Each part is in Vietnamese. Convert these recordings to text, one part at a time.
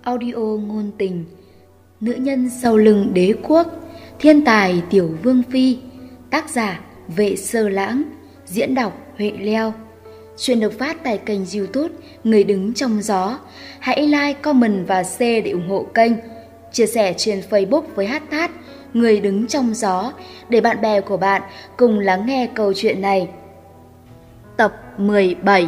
Audio ngôn tình. Nữ nhân sau lưng đế quốc, thiên tài Tiểu Vương Phi. Tác giả Vệ Sơ Lãng. Diễn đọc Huệ Leo. Chuyện được phát tại kênh YouTube Người Đứng Trong Gió. Hãy like, comment và share để ủng hộ kênh. Chia sẻ trên Facebook với hashtag Người Đứng Trong Gió để bạn bè của bạn cùng lắng nghe câu chuyện này. Tập 17.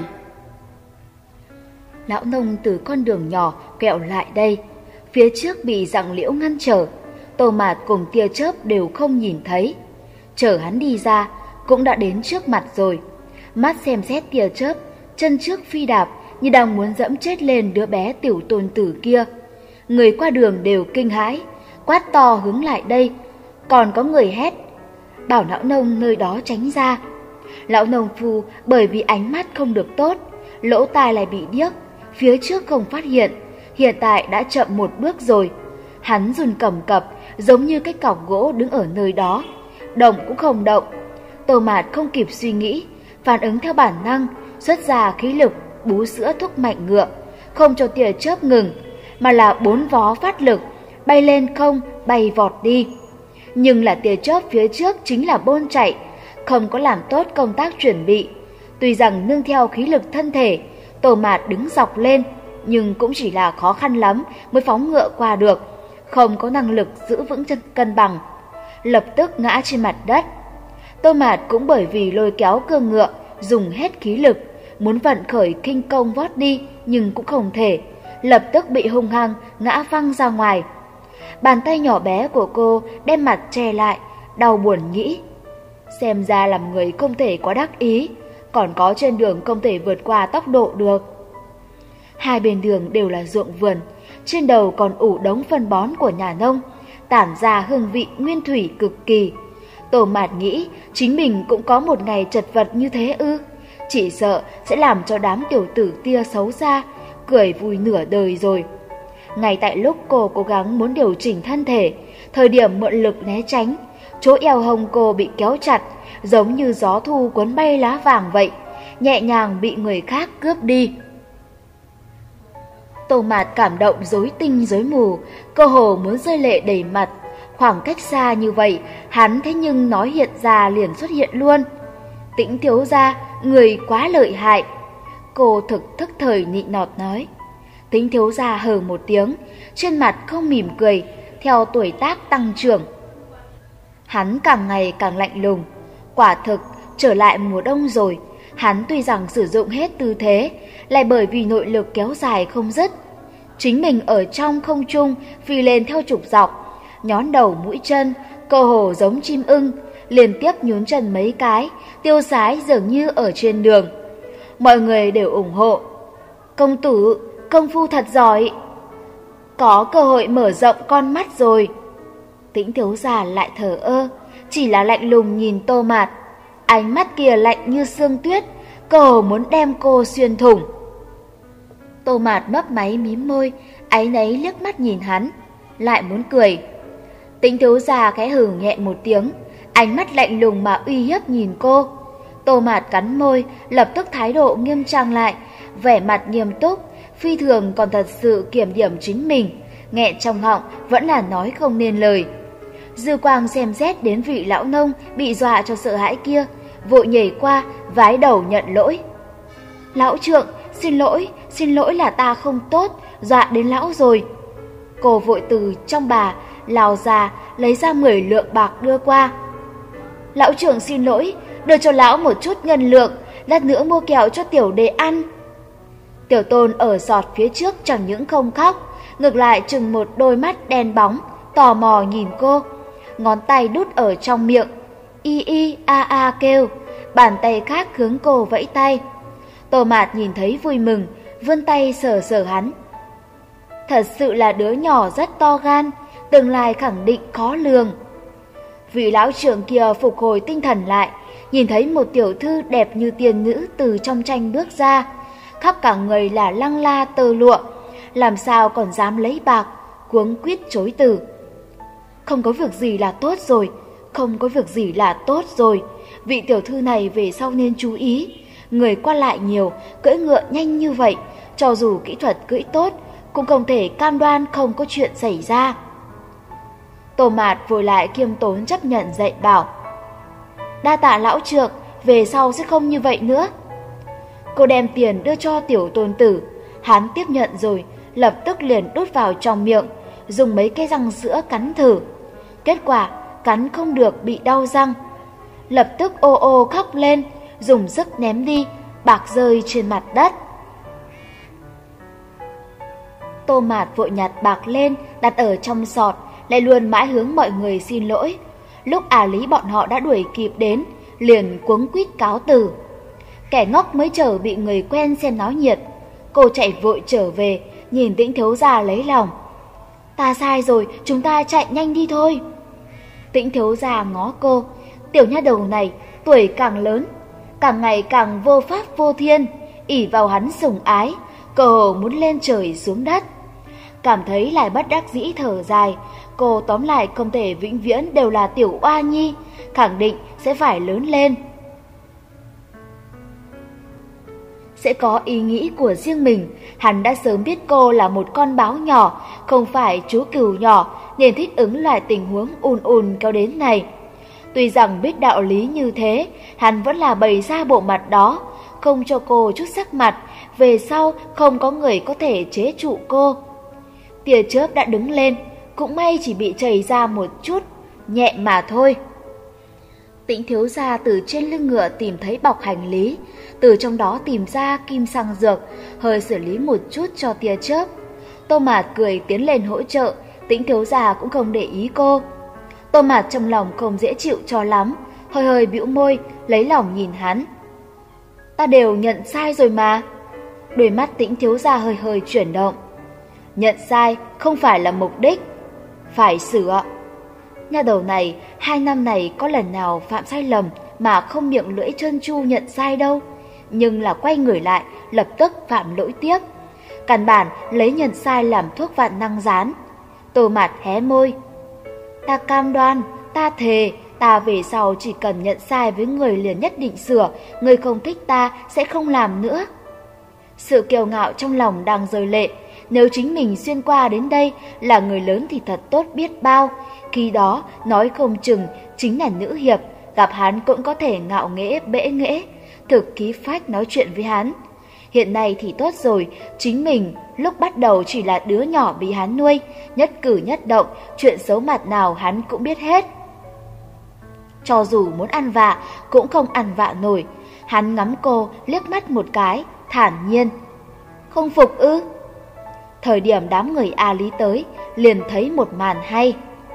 Lão nông từ con đường nhỏ quẹo lại đây. Phía trước bị rặng liễu ngăn trở. Tô Mạt cùng tia chớp đều không nhìn thấy. Chờ hắn đi ra cũng đã đến trước mặt rồi. Mắt xem xét tia chớp, chân trước phi đạp như đang muốn dẫm chết lên đứa bé tiểu tôn tử kia. Người qua đường đều kinh hãi, quát to hướng lại đây. Còn có người hét bảo lão nông nơi đó tránh ra. Lão nông phu bởi vì ánh mắt không được tốt, lỗ tai lại bị điếc, phía trước không phát hiện tại đã chậm một bước rồi. Hắn run cầm cập giống như cái cọc gỗ đứng ở nơi đó, động cũng không động. Tô Mạt không kịp suy nghĩ, phản ứng theo bản năng, xuất ra khí lực bú sữa thúc mạnh ngựa, không cho tia chớp ngừng, mà là 4 vó phát lực, bay lên không, bay vọt đi. Nhưng là tia chớp phía trước chính là bôn chạy, không có làm tốt công tác chuẩn bị. Tuy rằng nương theo khí lực thân thể, Tô Mạt đứng dọc lên, nhưng cũng chỉ là khó khăn lắm mới phóng ngựa qua được, không có năng lực giữ vững chân cân bằng, lập tức ngã trên mặt đất. Tô Mạt cũng bởi vì lôi kéo cương ngựa, dùng hết khí lực, muốn vận khởi kinh công vót đi nhưng cũng không thể, lập tức bị hung hăng ngã văng ra ngoài. Bàn tay nhỏ bé của cô đem mặt che lại, đau buồn nghĩ, xem ra làm người không thể quá đắc ý, còn có trên đường không thể vượt qua tốc độ được. Hai bên đường đều là ruộng vườn, trên đầu còn ủ đống phân bón của nhà nông, tản ra hương vị nguyên thủy cực kỳ. Tô Mạt nghĩ chính mình cũng có một ngày chật vật như thế ư? Chỉ sợ sẽ làm cho đám tiểu tử tia xấu xa cười vui nửa đời rồi. Ngay tại lúc cô cố gắng muốn điều chỉnh thân thể, thời điểm mượn lực né tránh, chỗ eo hông cô bị kéo chặt, giống như gió thu cuốn bay lá vàng vậy, nhẹ nhàng bị người khác cướp đi. Tô Mạt cảm động rối tinh rối mù, cơ hồ muốn rơi lệ đầy mặt. Khoảng cách xa như vậy, hắn thế nhưng nói hiện ra liền xuất hiện luôn. Tĩnh thiếu gia, người quá lợi hại. Cô thực thức thời nịnh nọt nói. Tĩnh thiếu gia hừ một tiếng, trên mặt không mỉm cười, theo tuổi tác tăng trưởng. Hắn càng ngày càng lạnh lùng. Quả thực, trở lại mùa đông rồi, hắn tuy rằng sử dụng hết tư thế, lại bởi vì nội lực kéo dài không dứt. Chính mình ở trong không trung phi lên theo trục dọc, nhón đầu mũi chân, cơ hồ giống chim ưng, liên tiếp nhún chân mấy cái, tiêu sái dường như ở trên đường. Mọi người đều ủng hộ. Công tử, công phu thật giỏi. Có cơ hội mở rộng con mắt rồi. Tĩnh thiếu gia lại thờ ơ, chỉ là lạnh lùng nhìn Tô Mạt. Ánh mắt kia lạnh như sương tuyết, cơ hồ muốn đem cô xuyên thủng. Tô Mạt mấp máy mím môi, áy náy liếc mắt nhìn hắn, lại muốn cười. Tĩnh thiếu gia khẽ hừ nhẹ một tiếng, ánh mắt lạnh lùng mà uy hiếp nhìn cô. Tô Mạt cắn môi, lập tức thái độ nghiêm trang lại, vẻ mặt nghiêm túc, phi thường còn thật sự kiểm điểm chính mình, nghẹn trong họng vẫn là nói không nên lời. Dư quang xem xét đến vị lão nông bị dọa cho sợ hãi kia, vội nhảy qua, vái đầu nhận lỗi. Lão trượng, xin lỗi là ta không tốt, dọa đến lão rồi. Cô vội từ trong bà lao ra, lấy ra 10 lượng bạc đưa qua. Lão trưởng xin lỗi, đưa cho lão một chút ngân lượng, lát nữa mua kẹo cho tiểu đệ ăn. Tiểu tôn ở giọt phía trước chẳng những không khóc, ngược lại trừng một đôi mắt đen bóng, tò mò nhìn cô, ngón tay đút ở trong miệng, y y a a kêu, bàn tay khác hướng cô vẫy tay. Tô Mạt nhìn thấy vui mừng, vươn tay sờ sờ hắn. Thật sự là đứa nhỏ rất to gan, tương lai khẳng định khó lường. Vị lão trưởng kia phục hồi tinh thần lại, nhìn thấy một tiểu thư đẹp như tiên nữ từ trong tranh bước ra, khắp cả người là lăng la tơ lụa, làm sao còn dám lấy bạc, cuống quýt chối từ. Không có việc gì là tốt rồi, không có việc gì là tốt rồi, vị tiểu thư này về sau nên chú ý. Người qua lại nhiều, cưỡi ngựa nhanh như vậy, cho dù kỹ thuật cưỡi tốt, cũng không thể cam đoan không có chuyện xảy ra. Tô Mạt vội lại khiêm tốn chấp nhận dạy bảo. Đa tạ lão trượng, về sau sẽ không như vậy nữa. Cô đem tiền đưa cho tiểu tôn tử, hắn tiếp nhận rồi, lập tức liền đút vào trong miệng, dùng mấy cái răng sữa cắn thử. Kết quả, cắn không được, bị đau răng. Lập tức ô ô khóc lên, dùng sức ném đi, bạc rơi trên mặt đất. Tô Mạt vội nhặt bạc lên, đặt ở trong sọt, lại luôn mãi hướng mọi người xin lỗi. Lúc Lý bọn họ đã đuổi kịp đến, liền cuống quýt cáo từ. Kẻ ngốc mới chờ bị người quen xem náo nhiệt. Cô chạy vội trở về, nhìn Tĩnh thiếu gia lấy lòng. Ta sai rồi, chúng ta chạy nhanh đi thôi. Tĩnh thiếu gia ngó cô, tiểu nha đầu này tuổi càng lớn, càng ngày càng vô pháp vô thiên, ỷ vào hắn sủng ái, cơ hồ muốn lên trời xuống đất. Cảm thấy lại bất đắc dĩ thở dài, cô tóm lại không thể vĩnh viễn đều là tiểu oa nhi, khẳng định sẽ phải lớn lên, sẽ có ý nghĩ của riêng mình. Hắn đã sớm biết cô là một con báo nhỏ, không phải chú cừu nhỏ, nên thích ứng loại tình huống ùn ùn kéo đến này. Tuy rằng biết đạo lý như thế, hắn vẫn là bày ra bộ mặt đó, không cho cô chút sắc mặt, về sau không có người có thể chế trụ cô. Tia chớp đã đứng lên, cũng may chỉ bị chảy ra một chút, nhẹ mà thôi. Tĩnh thiếu gia từ trên lưng ngựa tìm thấy bọc hành lý, từ trong đó tìm ra kim xăng dược, hơi xử lý một chút cho tia chớp. Tô Mạt cười tiến lên hỗ trợ, Tĩnh thiếu gia cũng không để ý cô. Tô Mạt trong lòng không dễ chịu cho lắm, hơi hơi bĩu môi, lấy lòng nhìn hắn. Ta đều nhận sai rồi mà. Đôi mắt Tĩnh thiếu gia hơi hơi chuyển động. Nhận sai không phải là mục đích, phải sửa. Nhà đầu này 2 năm này có lần nào phạm sai lầm mà không miệng lưỡi trơn tru nhận sai đâu, nhưng là quay người lại lập tức phạm lỗi tiếp. Căn bản lấy nhận sai làm thuốc vạn năng rán. Tô Mạt hé môi. Ta cam đoan, ta thề, ta về sau chỉ cần nhận sai với người liền nhất định sửa, người không thích ta sẽ không làm nữa. Sự kiêu ngạo trong lòng đang rơi lệ. Nếu chính mình xuyên qua đến đây là người lớn thì thật tốt biết bao. Khi đó nói không chừng chính là nữ hiệp, gặp hắn cũng có thể ngạo nghễ bẽ nghễ, thực khí phách nói chuyện với hắn. Hiện nay thì tốt rồi, chính mình lúc bắt đầu chỉ là đứa nhỏ bị hắn nuôi, nhất cử nhất động, chuyện xấu mặt nào hắn cũng biết hết. Cho dù muốn ăn vạ cũng không ăn vạ nổi. Hắn ngắm cô liếc mắt một cái, thản nhiên. Không phục ư? Thời điểm đám người Lý tới, liền thấy một màn hay.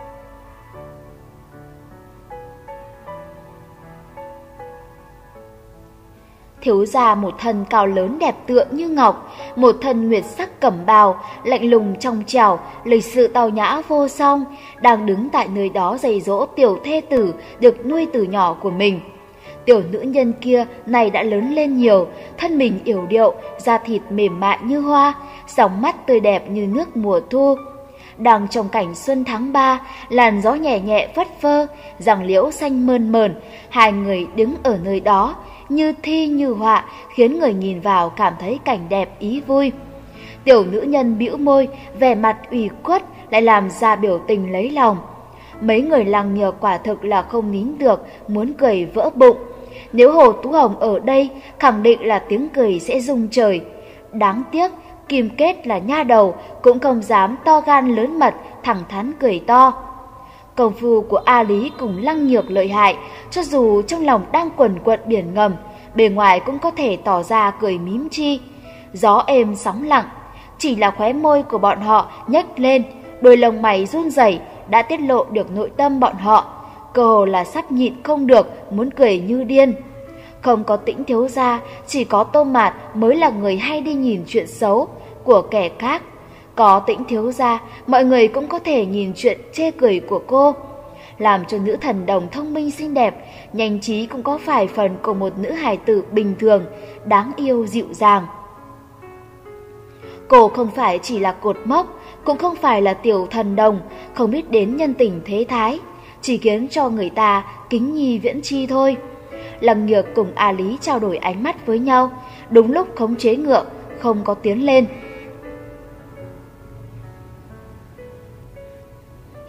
Thiếu gia một thân cao lớn đẹp tựa như ngọc, một thân nguyệt sắc cẩm bào, lạnh lùng trong trẻo, lịch sự tao nhã vô song, đang đứng tại nơi đó dạy dỗ tiểu thê tử được nuôi từ nhỏ của mình. Tiểu nữ nhân kia này đã lớn lên nhiều, thân mình yểu điệu, da thịt mềm mại như hoa, sóng mắt tươi đẹp như nước mùa thu. Đang trong cảnh xuân tháng 3, làn gió nhẹ nhẹ phất phơ, giằng liễu xanh mơn mởn, hai người đứng ở nơi đó, như thi như họa, khiến người nhìn vào cảm thấy cảnh đẹp ý vui. Tiểu nữ nhân bĩu môi, vẻ mặt ủy khuất, lại làm ra biểu tình lấy lòng. Mấy người làng nhờ quả thực là không nín được, muốn cười vỡ bụng. Nếu Hồ Tú Hồng ở đây, khẳng định là tiếng cười sẽ rung trời. Đáng tiếc, Kim Kết là nha đầu, cũng không dám to gan lớn mật, thẳng thắn cười to. Công phu của Lý cùng Lăng Nhược lợi hại, cho dù trong lòng đang quần quật biển ngầm, bề ngoài cũng có thể tỏ ra cười mím chi. Gió êm sóng lặng, chỉ là khóe môi của bọn họ nhếch lên, đôi lông mày run rẩy đã tiết lộ được nội tâm bọn họ, cơ hồ là sắp nhịn không được, muốn cười như điên. Không có Tĩnh thiếu gia, chỉ có Tô Mạt mới là người hay đi nhìn chuyện xấu của kẻ khác. Có Tĩnh thiếu gia, mọi người cũng có thể nhìn chuyện chê cười của cô. Làm cho nữ thần đồng thông minh xinh đẹp, nhanh trí cũng có vài phần của một nữ hài tử bình thường, đáng yêu dịu dàng. Cô không phải chỉ là cột mốc, cũng không phải là tiểu thần đồng, không biết đến nhân tình thế thái, chỉ khiến cho người ta kính nhi viễn chi thôi. Lăng Nhược cùng Lý trao đổi ánh mắt với nhau, đúng lúc khống chế ngựa, không có tiến lên.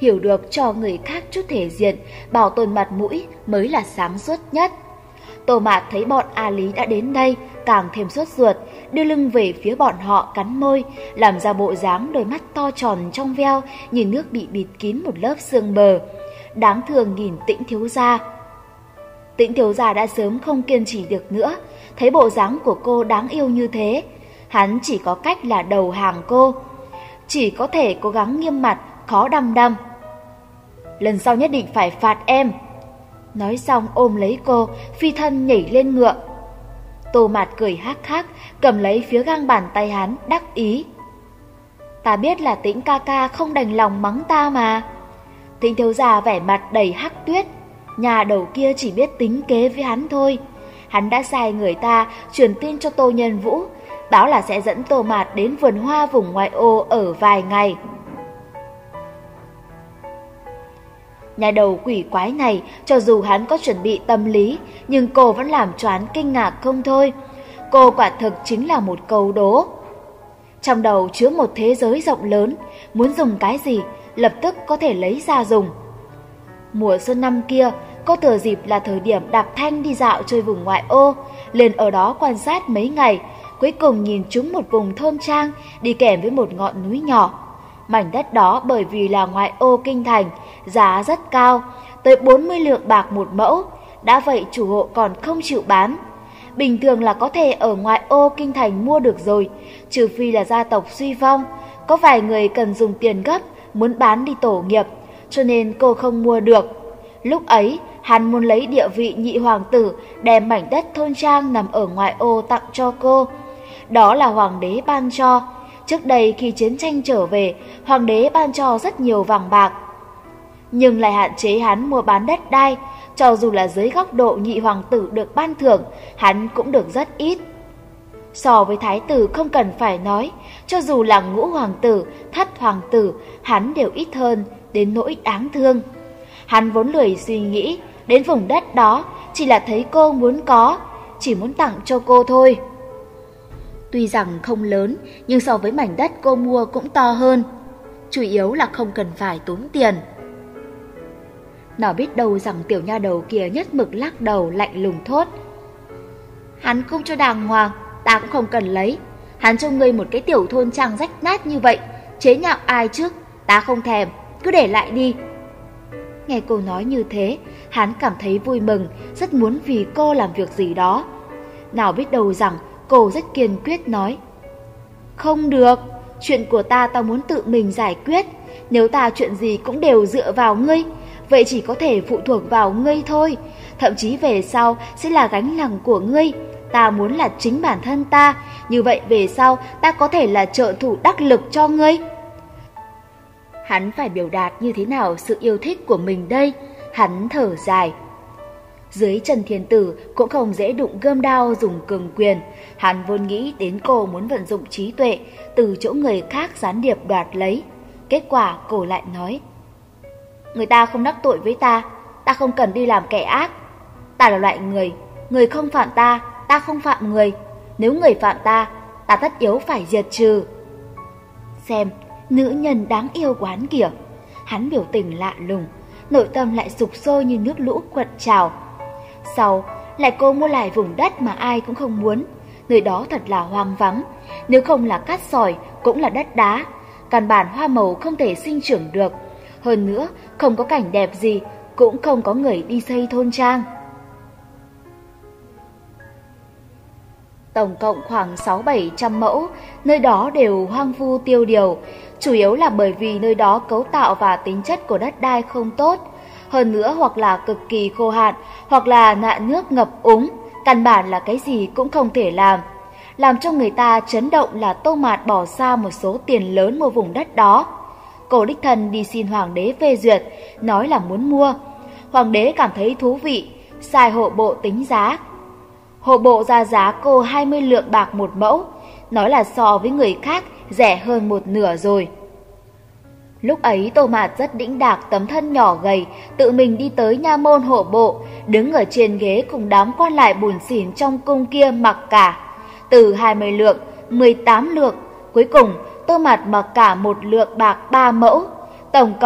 hiểu được cho người khác chút thể diện, bảo tồn mặt mũi mới là sáng suốt nhất. Tô Mạt thấy bọn A Lý đã đến đây, càng thêm sốt ruột, đưa lưng về phía bọn họ cắn môi, làm ra bộ dáng đôi mắt to tròn trong veo như nước bị bịt kín một lớp sương mờ. Đáng thương nhìn Tĩnh thiếu gia. Tĩnh thiếu gia đã sớm không kiên trì được nữa, thấy bộ dáng của cô đáng yêu như thế, hắn chỉ có cách là đầu hàng cô, chỉ có thể cố gắng nghiêm mặt, khó đăm đăm. Lần sau nhất định phải phạt em. Nói xong ôm lấy cô, phi thân nhảy lên ngựa. Tô Mạt cười hắc hắc, cầm lấy phía gang bàn tay hắn, đắc ý. Ta biết là Tĩnh ca ca không đành lòng mắng ta mà. Tĩnh thiếu gia vẻ mặt đầy hắc tuyết, nhà đầu kia chỉ biết tính kế với hắn thôi. Hắn đã sai người ta truyền tin cho Tô Nhân Vũ, báo là sẽ dẫn Tô Mạt đến vườn hoa vùng ngoại ô ở vài ngày. Nhà đầu quỷ quái này, cho dù hắn có chuẩn bị tâm lý, nhưng cô vẫn làm cho hắn kinh ngạc không thôi. Cô quả thực chính là một câu đố. Trong đầu chứa một thế giới rộng lớn, muốn dùng cái gì, lập tức có thể lấy ra dùng. Mùa xuân năm kia, cô thừa dịp là thời điểm đạp thanh đi dạo chơi vùng ngoại ô, liền ở đó quan sát mấy ngày, cuối cùng nhìn trúng một vùng thôn trang đi kèm với một ngọn núi nhỏ. Mảnh đất đó bởi vì là ngoại ô kinh thành, giá rất cao, tới 40 lượng bạc một mẫu, đã vậy chủ hộ còn không chịu bán. Bình thường là có thể ở ngoại ô kinh thành mua được rồi, trừ phi là gia tộc suy vong, có vài người cần dùng tiền gấp, muốn bán đi tổ nghiệp, cho nên cô không mua được. Lúc ấy, hắn muốn lấy địa vị nhị hoàng tử, đem mảnh đất thôn trang nằm ở ngoại ô tặng cho cô. Đó là hoàng đế ban cho. Trước đây khi chiến tranh trở về, hoàng đế ban cho rất nhiều vàng bạc, nhưng lại hạn chế hắn mua bán đất đai. Cho dù là dưới góc độ nhị hoàng tử được ban thưởng, hắn cũng được rất ít. So với thái tử không cần phải nói, cho dù là ngũ hoàng tử, thất hoàng tử, hắn đều ít hơn, đến nỗi đáng thương. Hắn vốn lười suy nghĩ, đến vùng đất đó chỉ là thấy cô muốn có, chỉ muốn tặng cho cô thôi. Tuy rằng không lớn, nhưng so với mảnh đất cô mua cũng to hơn. Chủ yếu là không cần phải tốn tiền. Nào biết đâu rằng tiểu nha đầu kia nhất mực lắc đầu lạnh lùng thốt. Hắn không cho đàng hoàng, ta cũng không cần lấy. Hắn cho ngươi một cái tiểu thôn trang rách nát như vậy, chế nhạo ai chứ? Ta không thèm, cứ để lại đi. Nghe cô nói như thế, hắn cảm thấy vui mừng, rất muốn vì cô làm việc gì đó. Nào biết đâu rằng cô rất kiên quyết nói. Không được, chuyện của ta muốn tự mình giải quyết. Nếu ta chuyện gì cũng đều dựa vào ngươi, vậy chỉ có thể phụ thuộc vào ngươi thôi. Thậm chí về sau sẽ là gánh nặng của ngươi. Ta muốn là chính bản thân ta, như vậy về sau ta có thể là trợ thủ đắc lực cho ngươi. Hắn phải biểu đạt như thế nào sự yêu thích của mình đây? Hắn thở dài. Dưới chân thiên tử cũng không dễ đụng gươm đao dùng cường quyền. Hắn vốn nghĩ đến cô muốn vận dụng trí tuệ từ chỗ người khác gián điệp đoạt lấy. Kết quả cô lại nói. Người ta không đắc tội với ta, ta không cần đi làm kẻ ác. Ta là loại người không phạm ta, ta không phạm người. Nếu người phạm ta, ta tất yếu phải diệt trừ. Xem, nữ nhân đáng yêu của hắn kìa. Hắn biểu tình lạ lùng, nội tâm lại sục sôi như nước lũ cuộn trào. Sau, lại cô mua lại vùng đất mà ai cũng không muốn. Nơi đó thật là hoang vắng, nếu không là cát sỏi cũng là đất đá. Căn bản hoa màu không thể sinh trưởng được. Hơn nữa, không có cảnh đẹp gì, cũng không có người đi xây thôn trang. Tổng cộng khoảng 600-700 mẫu, nơi đó đều hoang vu tiêu điều, chủ yếu là bởi vì nơi đó cấu tạo và tính chất của đất đai không tốt. Hơn nữa hoặc là cực kỳ khô hạn, hoặc là nạn nước ngập úng, căn bản là cái gì cũng không thể làm. Làm cho người ta chấn động là Tô Mạt bỏ ra một số tiền lớn mua vùng đất đó. Cô đích thân đi xin hoàng đế phê duyệt, nói là muốn mua. Hoàng đế cảm thấy thú vị, sai hộ bộ tính giá. Hộ bộ ra giá cô 20 lượng bạc một mẫu, nói là so với người khác rẻ hơn một nửa rồi. Lúc ấy Tô Mạt rất đĩnh đạc, tấm thân nhỏ gầy, tự mình đi tới nha môn hộ bộ, đứng ở trên ghế cùng đám quan lại bủn xỉn trong cung kia mặc cả. Từ 20 lượng, 18 lượng, cuối cùng Tô Mạt mặc cả 1 lượng bạc 3 mẫu, tổng cộng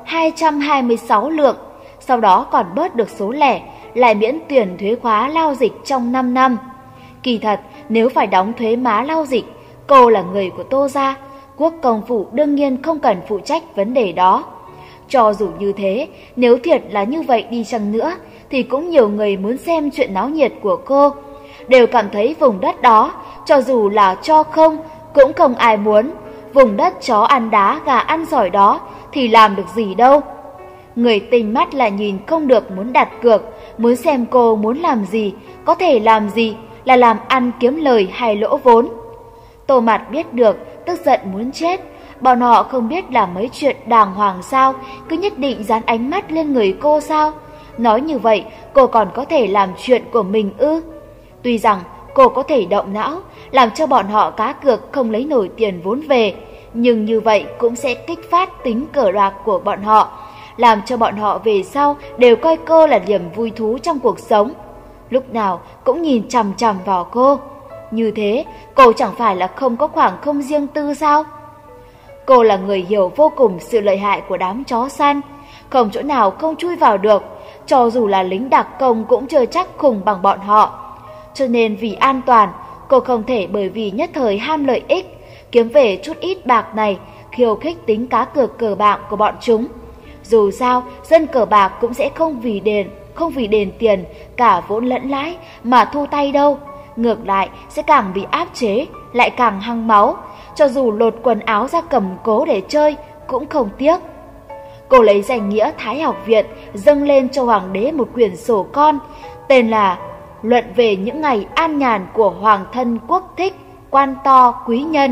226 lượng, sau đó còn bớt được số lẻ, lại miễn tiền thuế khóa lao dịch trong 5 năm. Kỳ thật, nếu phải đóng thuế má lao dịch, cô là người của Tô gia, Quốc công phủ đương nhiên không cần phụ trách vấn đề đó. Cho dù như thế, nếu thiệt là như vậy đi chăng nữa, thì cũng nhiều người muốn xem chuyện náo nhiệt của cô. Đều cảm thấy vùng đất đó, cho dù là cho không, cũng không ai muốn. Vùng đất chó ăn đá, gà ăn sỏi đó, thì làm được gì đâu. Người tinh mắt là nhìn không được muốn đặt cược, muốn xem cô muốn làm gì, có thể làm gì, là làm ăn kiếm lời hay lỗ vốn. Tô Mạt biết được, tức giận muốn chết. Bọn họ không biết làm mấy chuyện đàng hoàng sao, cứ nhất định dán ánh mắt lên người cô sao? Nói như vậy, cô còn có thể làm chuyện của mình ư? Tuy rằng cô có thể động não, làm cho bọn họ cá cược không lấy nổi tiền vốn về, nhưng như vậy cũng sẽ kích phát tính cờ bạc của bọn họ, làm cho bọn họ về sau đều coi cô là niềm vui thú trong cuộc sống. Lúc nào cũng nhìn chằm chằm vào cô. Như thế, cô chẳng phải là không có khoảng không riêng tư sao? Cô là người hiểu vô cùng sự lợi hại của đám chó săn, không chỗ nào không chui vào được, cho dù là lính đặc công cũng chưa chắc khủng bằng bọn họ. Cho nên vì an toàn, cô không thể bởi vì nhất thời ham lợi ích, kiếm về chút ít bạc này, khiêu khích tính cá cược cờ bạc của bọn chúng. Dù sao, dân cờ bạc cũng sẽ không vì đền tiền cả vốn lẫn lãi mà thu tay đâu. Ngược lại sẽ càng bị áp chế, lại càng hăng máu, cho dù lột quần áo ra cầm cố để chơi cũng không tiếc. Cô lấy danh nghĩa Thái học viện dâng lên cho hoàng đế một quyển sổ con, tên là Luận về những ngày an nhàn của hoàng thân quốc thích, quan to quý nhân.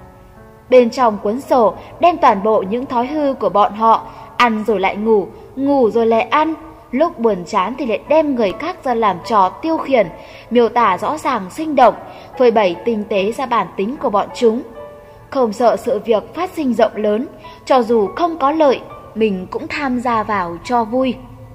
Bên trong cuốn sổ đem toàn bộ những thói hư của bọn họ, ăn rồi lại ngủ, ngủ rồi lại ăn, lúc buồn chán thì lại đem người khác ra làm trò tiêu khiển, miêu tả rõ ràng sinh động, phơi bày tinh tế ra bản tính của bọn chúng. Không sợ sự việc phát sinh rộng lớn, cho dù không có lợi, mình cũng tham gia vào cho vui.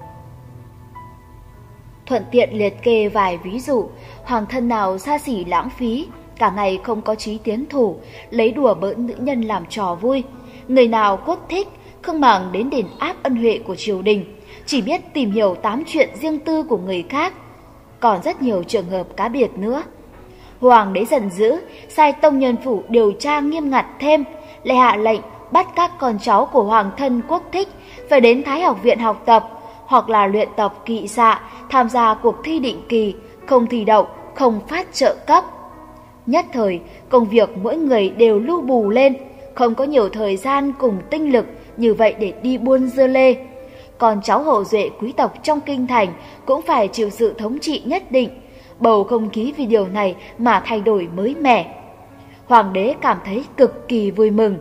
Thuận tiện liệt kê vài ví dụ, hoàng thân nào xa xỉ lãng phí, cả ngày không có chí tiến thủ, lấy đùa bỡn nữ nhân làm trò vui. Người nào quốc thích, không màng đến đền áp ân huệ của triều đình, chỉ biết tìm hiểu tám chuyện riêng tư của người khác. Còn rất nhiều trường hợp cá biệt nữa. Hoàng đế giận dữ, sai tông nhân phủ điều tra nghiêm ngặt thêm, lại hạ lệnh bắt các con cháu của hoàng thân quốc thích phải đến Thái học viện học tập, hoặc là luyện tập kỵ xạ, tham gia cuộc thi định kỳ, không thi đậu, không phát trợ cấp. Nhất thời, công việc mỗi người đều lu bù lên, không có nhiều thời gian cùng tinh lực như vậy để đi buôn dưa lê. Còn cháu hậu duệ quý tộc trong kinh thành cũng phải chịu sự thống trị nhất định, bầu không khí vì điều này mà thay đổi mới mẻ. Hoàng đế cảm thấy cực kỳ vui mừng.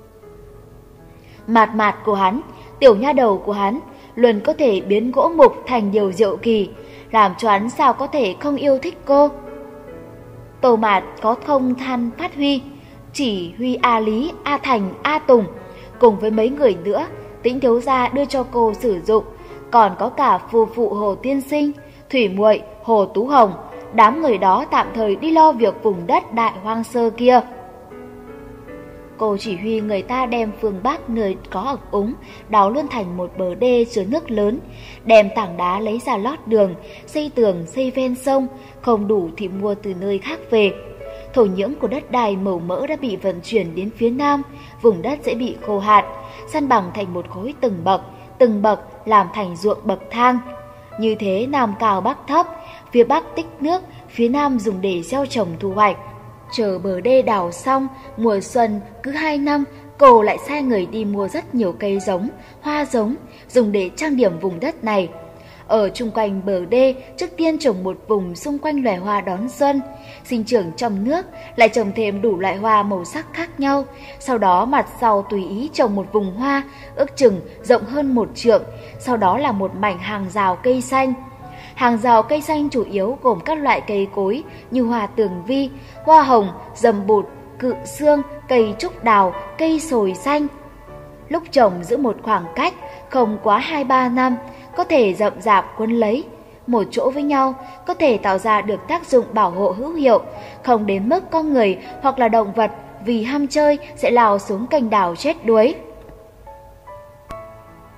Mạt mạt của hắn, tiểu nha đầu của hắn, luôn có thể biến gỗ mục thành điều diệu kỳ, làm cho hắn sao có thể không yêu thích cô. Tô Mạt có không than phát huy, chỉ huy A Lý, A Thành, A Tùng, cùng với mấy người nữa, Tĩnh thiếu gia đưa cho cô sử dụng, còn có cả phu phụ Hồ Tiên Sinh, Thủy Muội, Hồ Tú Hồng, đám người đó tạm thời đi lo việc vùng đất đại hoang sơ kia. Cô chỉ huy người ta đem phương Bắc nơi có ọc úng đào luôn thành một bờ đê chứa nước lớn, đem tảng đá lấy ra lót đường, xây tường xây ven sông, không đủ thì mua từ nơi khác về. Thổ nhưỡng của đất đai màu mỡ đã bị vận chuyển đến phía nam, vùng đất sẽ bị khô hạn, san bằng thành một khối từng bậc làm thành ruộng bậc thang. Như thế nam cao bắc thấp, phía bắc tích nước, phía nam dùng để gieo trồng thu hoạch. Chờ bờ đê đào xong, mùa xuân cứ 2 năm, cô lại sai người đi mua rất nhiều cây giống, hoa giống, dùng để trang điểm vùng đất này. Ở chung quanh bờ đê, trước tiên trồng một vùng xung quanh loài hoa đón xuân, sinh trưởng trong nước, lại trồng thêm đủ loại hoa màu sắc khác nhau. Sau đó mặt sau tùy ý trồng một vùng hoa, ước chừng rộng hơn 1 trượng, sau đó là một mảnh hàng rào cây xanh. Hàng rào cây xanh chủ yếu gồm các loại cây cối như hoa tường vi, hoa hồng, dầm bụt, cự xương, cây trúc đào, cây sồi xanh. Lúc trồng giữ một khoảng cách không quá 2-3 năm, có thể rậm rạp quấn lấy một chỗ với nhau, có thể tạo ra được tác dụng bảo hộ hữu hiệu, không đến mức con người hoặc là động vật vì ham chơi sẽ lao xuống kênh đào chết đuối.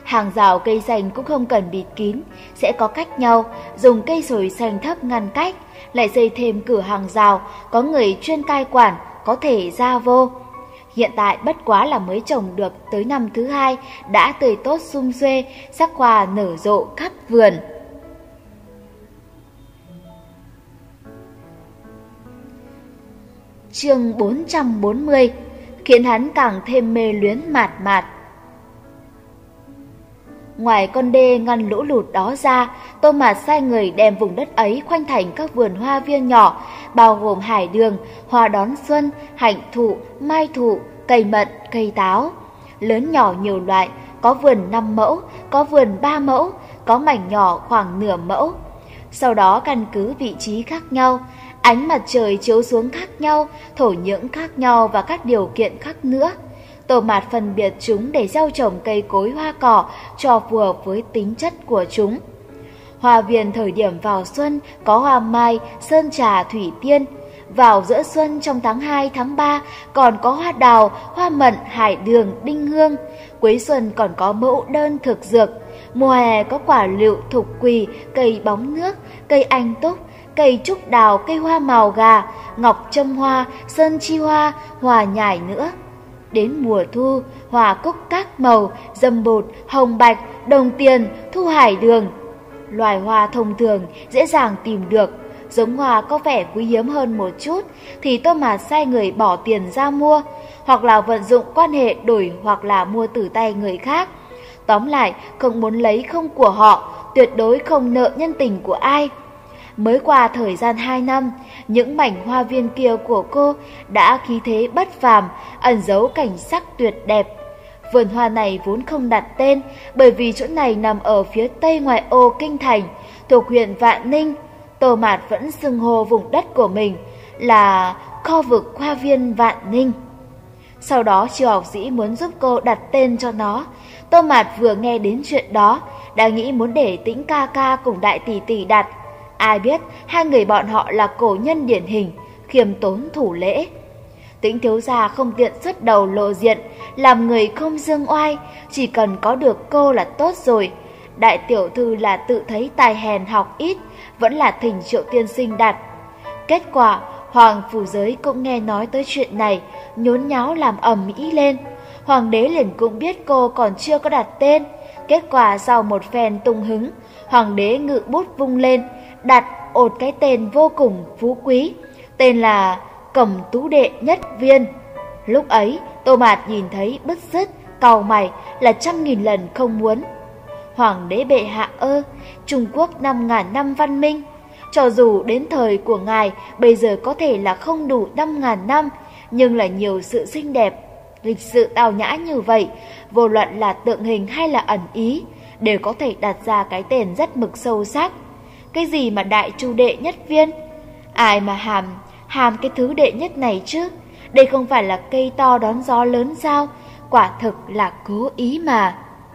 Hàng rào cây xanh cũng không cần bịt kín, sẽ có cách nhau, dùng cây sồi xanh thấp ngăn cách, lại xây thêm cửa hàng rào, có người chuyên cai quản, có thể ra vô. Hiện tại bất quá là mới trồng được tới năm thứ 2, đã tươi tốt sum xuê, sắc hoa nở rộ khắp vườn. Chương 440 khiến hắn càng thêm mê luyến mạt mạt. Ngoài con đê ngăn lũ lụt đó ra, Tô Mạt sai người đem vùng đất ấy khoanh thành các vườn hoa viên nhỏ, bao gồm hải đường, hoa đón xuân, hạnh thụ, mai thụ, cây mận, cây táo. Lớn nhỏ nhiều loại, có vườn 5 mẫu, có vườn 3 mẫu, có mảnh nhỏ khoảng nửa mẫu. Sau đó căn cứ vị trí khác nhau, ánh mặt trời chiếu xuống khác nhau, thổ nhưỡng khác nhau và các điều kiện khác nữa, Tô Mạt phân biệt chúng để gieo trồng cây cối hoa cỏ cho phù hợp với tính chất của chúng. Hoa viên thời điểm vào xuân có hoa mai, sơn trà, thủy tiên. Vào giữa xuân trong tháng 2, tháng 3 còn có hoa đào, hoa mận, hải đường, đinh hương. Cuối xuân còn có mẫu đơn thực dược. Mùa hè có quả lựu, thục quỳ, cây bóng nước, cây anh túc, cây trúc đào, cây hoa màu gà, ngọc trâm hoa, sơn chi hoa, hoa nhài nữa. Đến mùa thu, hoa cúc các màu, dâm bột, hồng bạch, đồng tiền, thu hải đường. Loài hoa thông thường dễ dàng tìm được, giống hoa có vẻ quý hiếm hơn một chút thì Tô Mạt sai người bỏ tiền ra mua, hoặc là vận dụng quan hệ đổi hoặc là mua từ tay người khác. Tóm lại, không muốn lấy không của họ, tuyệt đối không nợ nhân tình của ai. Mới qua thời gian 2 năm, những mảnh hoa viên kia của cô đã khí thế bất phàm, ẩn giấu cảnh sắc tuyệt đẹp. Vườn hoa này vốn không đặt tên, bởi vì chỗ này nằm ở phía tây ngoại ô kinh thành, thuộc huyện Vạn Ninh. Tô Mạt vẫn xưng hô vùng đất của mình là kho vực hoa viên Vạn Ninh. Sau đó Triều học sĩ muốn giúp cô đặt tên cho nó. Tô Mạt vừa nghe đến chuyện đó, đã nghĩ muốn để Tĩnh ca ca cùng Đại tỷ tỷ đặt. Ai biết hai người bọn họ là cổ nhân điển hình, khiêm tốn thủ lễ. Tĩnh thiếu gia không tiện xuất đầu lộ diện, làm người không dương oai, chỉ cần có được cô là tốt rồi. Đại tiểu thư là tự thấy tài hèn học ít, vẫn là thỉnh Triệu tiên sinh đặt. Kết quả Hoàng phủ giới cũng nghe nói tới chuyện này, nhốn nháo làm ầm ĩ lên. Hoàng đế liền cũng biết cô còn chưa có đặt tên. Kết quả sau một phen tung hứng, Hoàng đế ngự bút vung lên, đặt ột cái tên vô cùng phú quý, tên là Cẩm Tú Đệ Nhất Viên. Lúc ấy Tô Mạt nhìn thấy bứt rứt, cau mày, là 100.000 lần không muốn. Hoàng đế bệ hạ ơ, Trung Quốc 5.000 năm văn minh, cho dù đến thời của ngài bây giờ có thể là không đủ 5.000 năm, nhưng là nhiều sự xinh đẹp, lịch sự tao nhã như vậy, vô luận là tượng hình hay là ẩn ý, đều có thể đặt ra cái tên rất mực sâu sắc. Cái gì mà Đại Chu Đệ Nhất Viên? Ai mà hàm cái thứ đệ nhất này chứ? Đây không phải là cây to đón gió lớn sao? Quả thực là cố ý mà.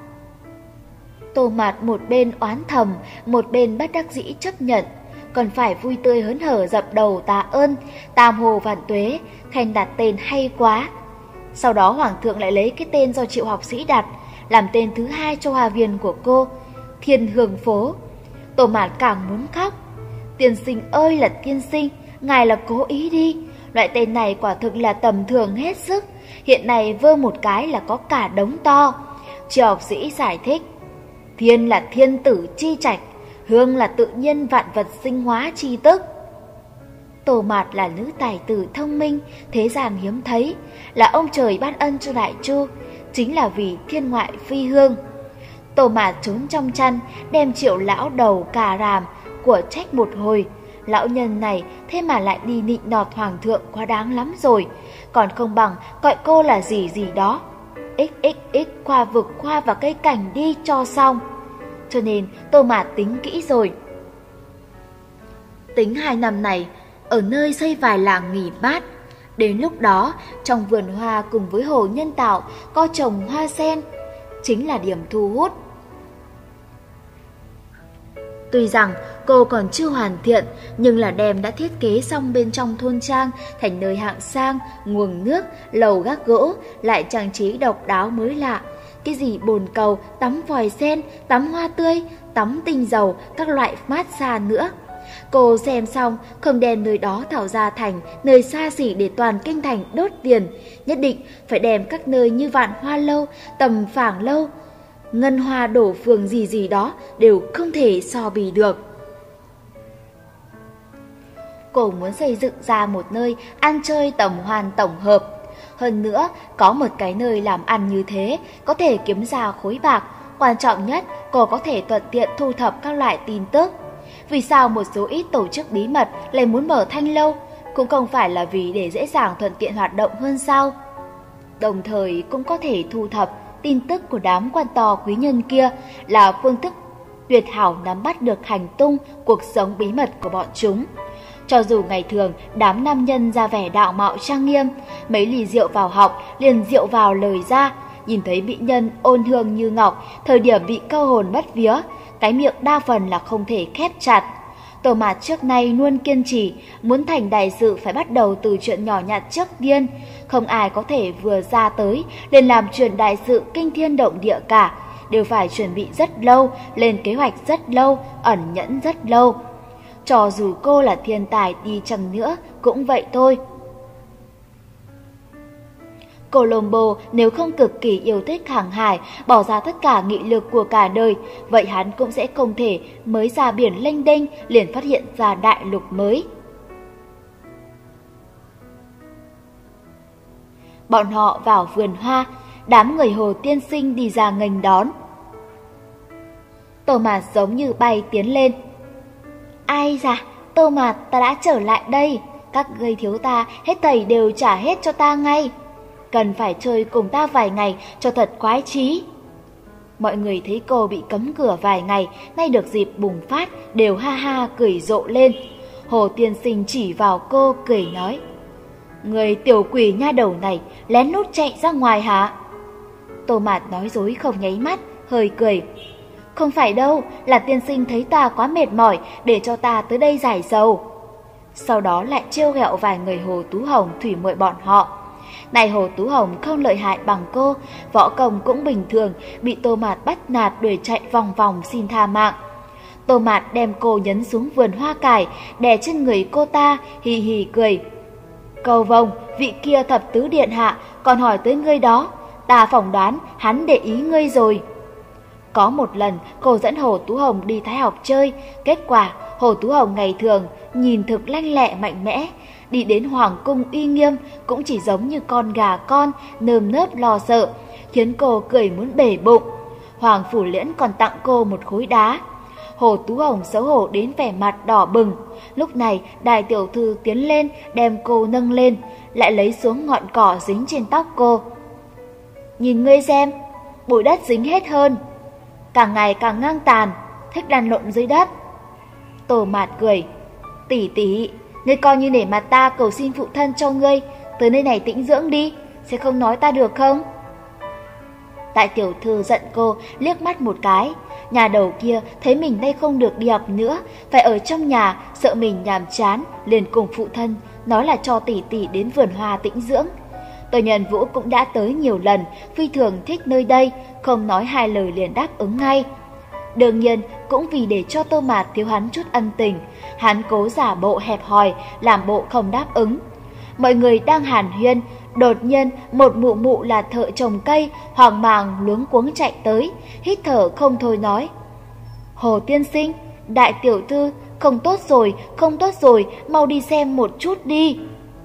Tô Mạt một bên oán thầm, một bên bất đắc dĩ chấp nhận, còn phải vui tươi hớn hở dập đầu tạ ơn, tam hồ vạn tuế, khen đặt tên hay quá. Sau đó Hoàng thượng lại lấy cái tên do Triệu học sĩ đặt, làm tên thứ 2 cho hoa viên của cô, Thiên Hương Phố. Tô Mạt càng muốn khóc. Tiên sinh ơi là tiên sinh, ngài là cố ý đi. Loại tên này quả thực là tầm thường hết sức. Hiện nay vơ một cái là có cả đống to. Triệu học sĩ giải thích, thiên là thiên tử chi trạch, hương là tự nhiên vạn vật sinh hóa chi tức. Tô Mạt là nữ tài tử thông minh, thế gian hiếm thấy, là ông trời ban ân cho Đại Chu, chính là vì thiên ngoại phi hương. Tô Mạt trốn trong chăn, đem Triệu lão đầu cà ràm của trách một hồi. Lão nhân này thế mà lại đi nịnh nọt hoàng thượng, quá đáng lắm rồi, còn không bằng gọi cô là gì gì đó. XXX khoa vực khoa và cây cảnh đi cho xong. Cho nên Tô Mạt tính kỹ rồi. Tính 2 năm này ở nơi xây vài làng nghỉ mát. Đến lúc đó trong vườn hoa cùng với hồ nhân tạo có trồng hoa sen, chính là điểm thu hút. Tuy rằng cô còn chưa hoàn thiện, nhưng là đem đã thiết kế xong bên trong thôn trang thành nơi hạng sang, nguồn nước, lầu gác gỗ, lại trang trí độc đáo mới lạ. Cái gì bồn cầu, tắm vòi sen, tắm hoa tươi, tắm tinh dầu, các loại massage nữa. Cô xem xong, không đem nơi đó thảo ra thành nơi xa xỉ để toàn kinh thành đốt tiền. Nhất định phải đem các nơi như Vạn Hoa Lâu, Tầm Phảng Lâu, Ngân Hoa Đổ Phường gì gì đó đều không thể so bì được. Cô muốn xây dựng ra một nơi ăn chơi tầm hoan tổng hợp. Hơn nữa, có một cái nơi làm ăn như thế, có thể kiếm ra khối bạc. Quan trọng nhất, cô có thể thuận tiện thu thập các loại tin tức. Vì sao một số ít tổ chức bí mật lại muốn mở Thanh Lâu? Cũng không phải là vì để dễ dàng thuận tiện hoạt động hơn sao? Đồng thời cũng có thể thu thập tin tức của đám quan to quý nhân kia, là phương thức tuyệt hảo nắm bắt được hành tung, cuộc sống bí mật của bọn chúng. Cho dù ngày thường đám nam nhân ra vẻ đạo mạo trang nghiêm, mấy ly rượu vào họng liền rượu vào lời ra, nhìn thấy mỹ nhân ôn hương như ngọc, thời điểm bị câu hồn mất vía, cái miệng đa phần là không thể khép chặt. Tô Mạt trước nay luôn kiên trì, muốn thành đại sự phải bắt đầu từ chuyện nhỏ nhặt trước tiên. Không ai có thể vừa ra tới liền làm chuyện đại sự kinh thiên động địa cả, đều phải chuẩn bị rất lâu, lên kế hoạch rất lâu, ẩn nhẫn rất lâu. Cho dù cô là thiên tài đi chăng nữa cũng vậy thôi. Colombo nếu không cực kỳ yêu thích hàng hải, bỏ ra tất cả nghị lực của cả đời, vậy hắn cũng sẽ không thể mới ra biển lênh đênh liền phát hiện ra đại lục mới. Bọn họ vào vườn hoa, đám người Hồ tiên sinh đi ra nghênh đón. Tô Mạt giống như bay tiến lên. Ai da, Tô Mạt, ta đã trở lại đây, các ngươi thiếu ta hết thầy đều trả hết cho ta ngay. Cần phải chơi cùng ta vài ngày cho thật khoái chí. Mọi người thấy cô bị cấm cửa vài ngày, nay được dịp bùng phát, đều ha ha cười rộ lên. Hồ tiên sinh chỉ vào cô cười nói: Người tiểu quỷ nha đầu này lén lút chạy ra ngoài hả? Tô Mạt nói dối không nháy mắt, hơi cười: Không phải đâu, là tiên sinh thấy ta quá mệt mỏi để cho ta tới đây giải sầu. Sau đó lại trêu ghẹo vài người Hồ Tú Hồng, Thủy Muội bọn họ. Này Hồ Tú Hồng không lợi hại bằng cô, võ công cũng bình thường, bị Tô Mạt bắt nạt đuổi chạy vòng vòng xin tha mạng. Tô Mạt đem cô nhấn xuống vườn hoa cải, đè trên người cô ta, hì hì cười: Cầu vồng, vị kia thập tứ điện hạ còn hỏi tới ngươi đó, ta phỏng đoán hắn để ý ngươi rồi. Có một lần cô dẫn Hồ Tú Hồng đi Thái học chơi, kết quả Hồ Tú Hồng ngày thường nhìn thực lanh lẹ mạnh mẽ, đi đến hoàng cung uy nghiêm cũng chỉ giống như con gà con, nơm nớp lo sợ, khiến cô cười muốn bể bụng. Hoàng Phủ Liễn còn tặng cô một khối đá. Hồ Tú Hồng xấu hổ đến vẻ mặt đỏ bừng. Lúc này đại tiểu thư tiến lên đem cô nâng lên, lại lấy xuống ngọn cỏ dính trên tóc cô. Nhìn ngươi xem, bụi đất dính hết hơn, càng ngày càng ngang tàn, thích lăn lộn dưới đất. Tô Mạt cười: Tỷ tỷ, ngươi coi như để mặt ta cầu xin phụ thân cho ngươi tới nơi này tĩnh dưỡng đi, sẽ không nói ta được không? Đại tiểu thư giận cô liếc mắt một cái. Nhà đầu kia thấy mình đây không được đi học nữa, phải ở trong nhà, sợ mình nhàm chán, liền cùng phụ thân nói là cho tỷ tỷ đến vườn hoa tĩnh dưỡng. Tô Nhân Vũ cũng đã tới nhiều lần, phi thường thích nơi đây, không nói hai lời liền đáp ứng ngay. Đương nhiên cũng vì để cho Tô Mạt thiếu hắn chút ân tình, hắn cố giả bộ hẹp hòi, làm bộ không đáp ứng. Mọi người đang hàn huyên, đột nhiên một mụ mụ là thợ trồng cây hoang mang luống cuống chạy tới, hít thở không thôi nói: Hồ tiên sinh, đại tiểu thư, không tốt rồi, không tốt rồi, mau đi xem một chút đi.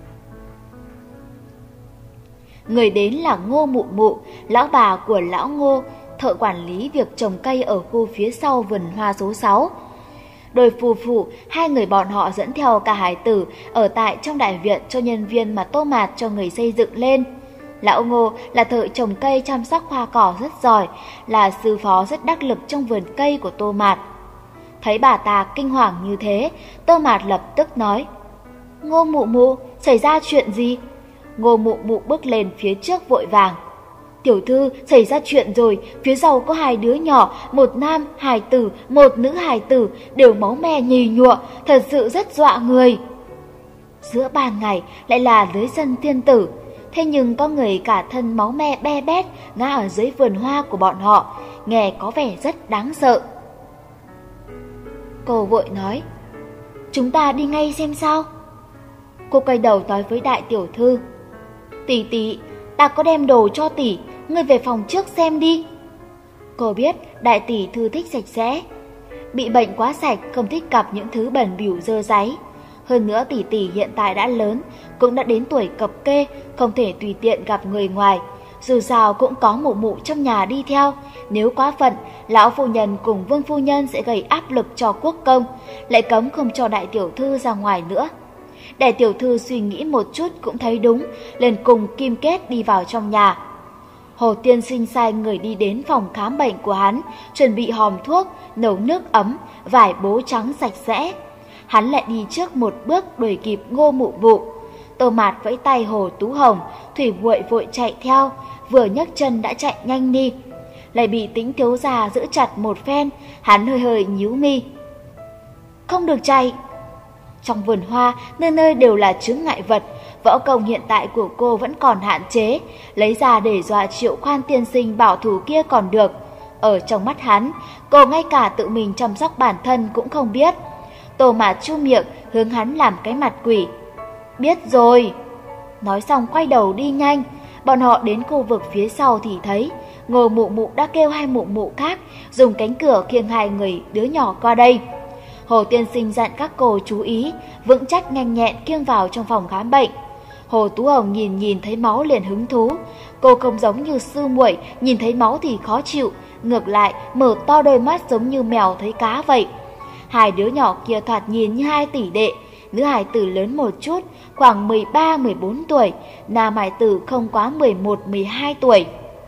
Người đến là Ngô mụ mụ, lão bà của lão Ngô, thợ quản lý việc trồng cây ở khu phía sau vườn hoa số 6. Đôi phu phụ, hai người bọn họ dẫn theo cả hải tử ở tại trong đại viện cho nhân viên mà Tô Mạt cho người xây dựng lên. Lão Ngô là thợ trồng cây chăm sóc hoa cỏ rất giỏi, là sư phó rất đắc lực trong vườn cây của Tô Mạt. Thấy bà ta kinh hoàng như thế, Tô Mạt lập tức nói: Ngô mụ mụ, xảy ra chuyện gì? Ngô mụ mụ bước lên phía trước vội vàng: Tiểu thư, xảy ra chuyện rồi, phía sau có hai đứa nhỏ, một nam hài tử, một nữ hài tử, đều máu me nhì nhụa, thật sự rất dọa người. Giữa ban ngày lại là lưới dân thiên tử, thế nhưng có người cả thân máu me be bét ngã ở dưới vườn hoa của bọn họ, nghe có vẻ rất đáng sợ. Cô vội nói, chúng ta đi ngay xem sao. Cô quay đầu nói với đại tiểu thư, tỷ tỷ, ta có đem đồ cho tỷ, ngươi về phòng trước xem đi. Cô biết đại tỷ thư thích sạch sẽ, bị bệnh quá sạch, không thích gặp những thứ bẩn bỉu dơ dáy. Hơn nữa tỷ tỷ hiện tại đã lớn, cũng đã đến tuổi cập kê, không thể tùy tiện gặp người ngoài. Dù sao cũng có mụ mụ trong nhà đi theo, nếu quá phận, lão phu nhân cùng vương phu nhân sẽ gây áp lực cho quốc công, lại cấm không cho đại tiểu thư ra ngoài nữa. Đại tiểu thư suy nghĩ một chút cũng thấy đúng, liền cùng Kim Kết đi vào trong nhà. Hồ tiên sinh sai người đi đến phòng khám bệnh của hắn, chuẩn bị hòm thuốc, nấu nước ấm, vải bố trắng sạch sẽ. Hắn lại đi trước một bước đuổi kịp Ngô mụ mụ. Tô Mạt vẫy tay Hồ Tú Hồng, Thủy Muội vội chạy theo, vừa nhấc chân đã chạy nhanh đi. Lại bị Tĩnh thiếu gia giữ chặt một phen, hắn hơi hơi nhíu mi. Không được chạy. Trong vườn hoa, nơi nơi đều là chướng ngại vật, võ công hiện tại của cô vẫn còn hạn chế, lấy ra để dọa Triệu Khoan tiên sinh bảo thủ kia còn được. Ở trong mắt hắn, cô ngay cả tự mình chăm sóc bản thân cũng không biết. Tô Mạt chu miệng hướng hắn làm cái mặt quỷ. Biết rồi. Nói xong quay đầu đi nhanh. Bọn họ đến khu vực phía sau thì thấy Ngô mụ mụ đã kêu hai mụ mụ khác dùng cánh cửa khiêng hai người đứa nhỏ qua đây. Hồ tiên sinh dặn các cô chú ý, vững chắc nhanh nhẹn kiêng vào trong phòng khám bệnh. Hồ Tú Hồng nhìn thấy máu liền hứng thú. Cô không giống như sư muội, nhìn thấy máu thì khó chịu, ngược lại mở to đôi mắt giống như mèo thấy cá vậy. Hai đứa nhỏ kia thoạt nhìn như hai tỷ đệ, nữ hài tử lớn một chút, khoảng 13-14 tuổi, nam hài tử không quá 11-12 tuổi.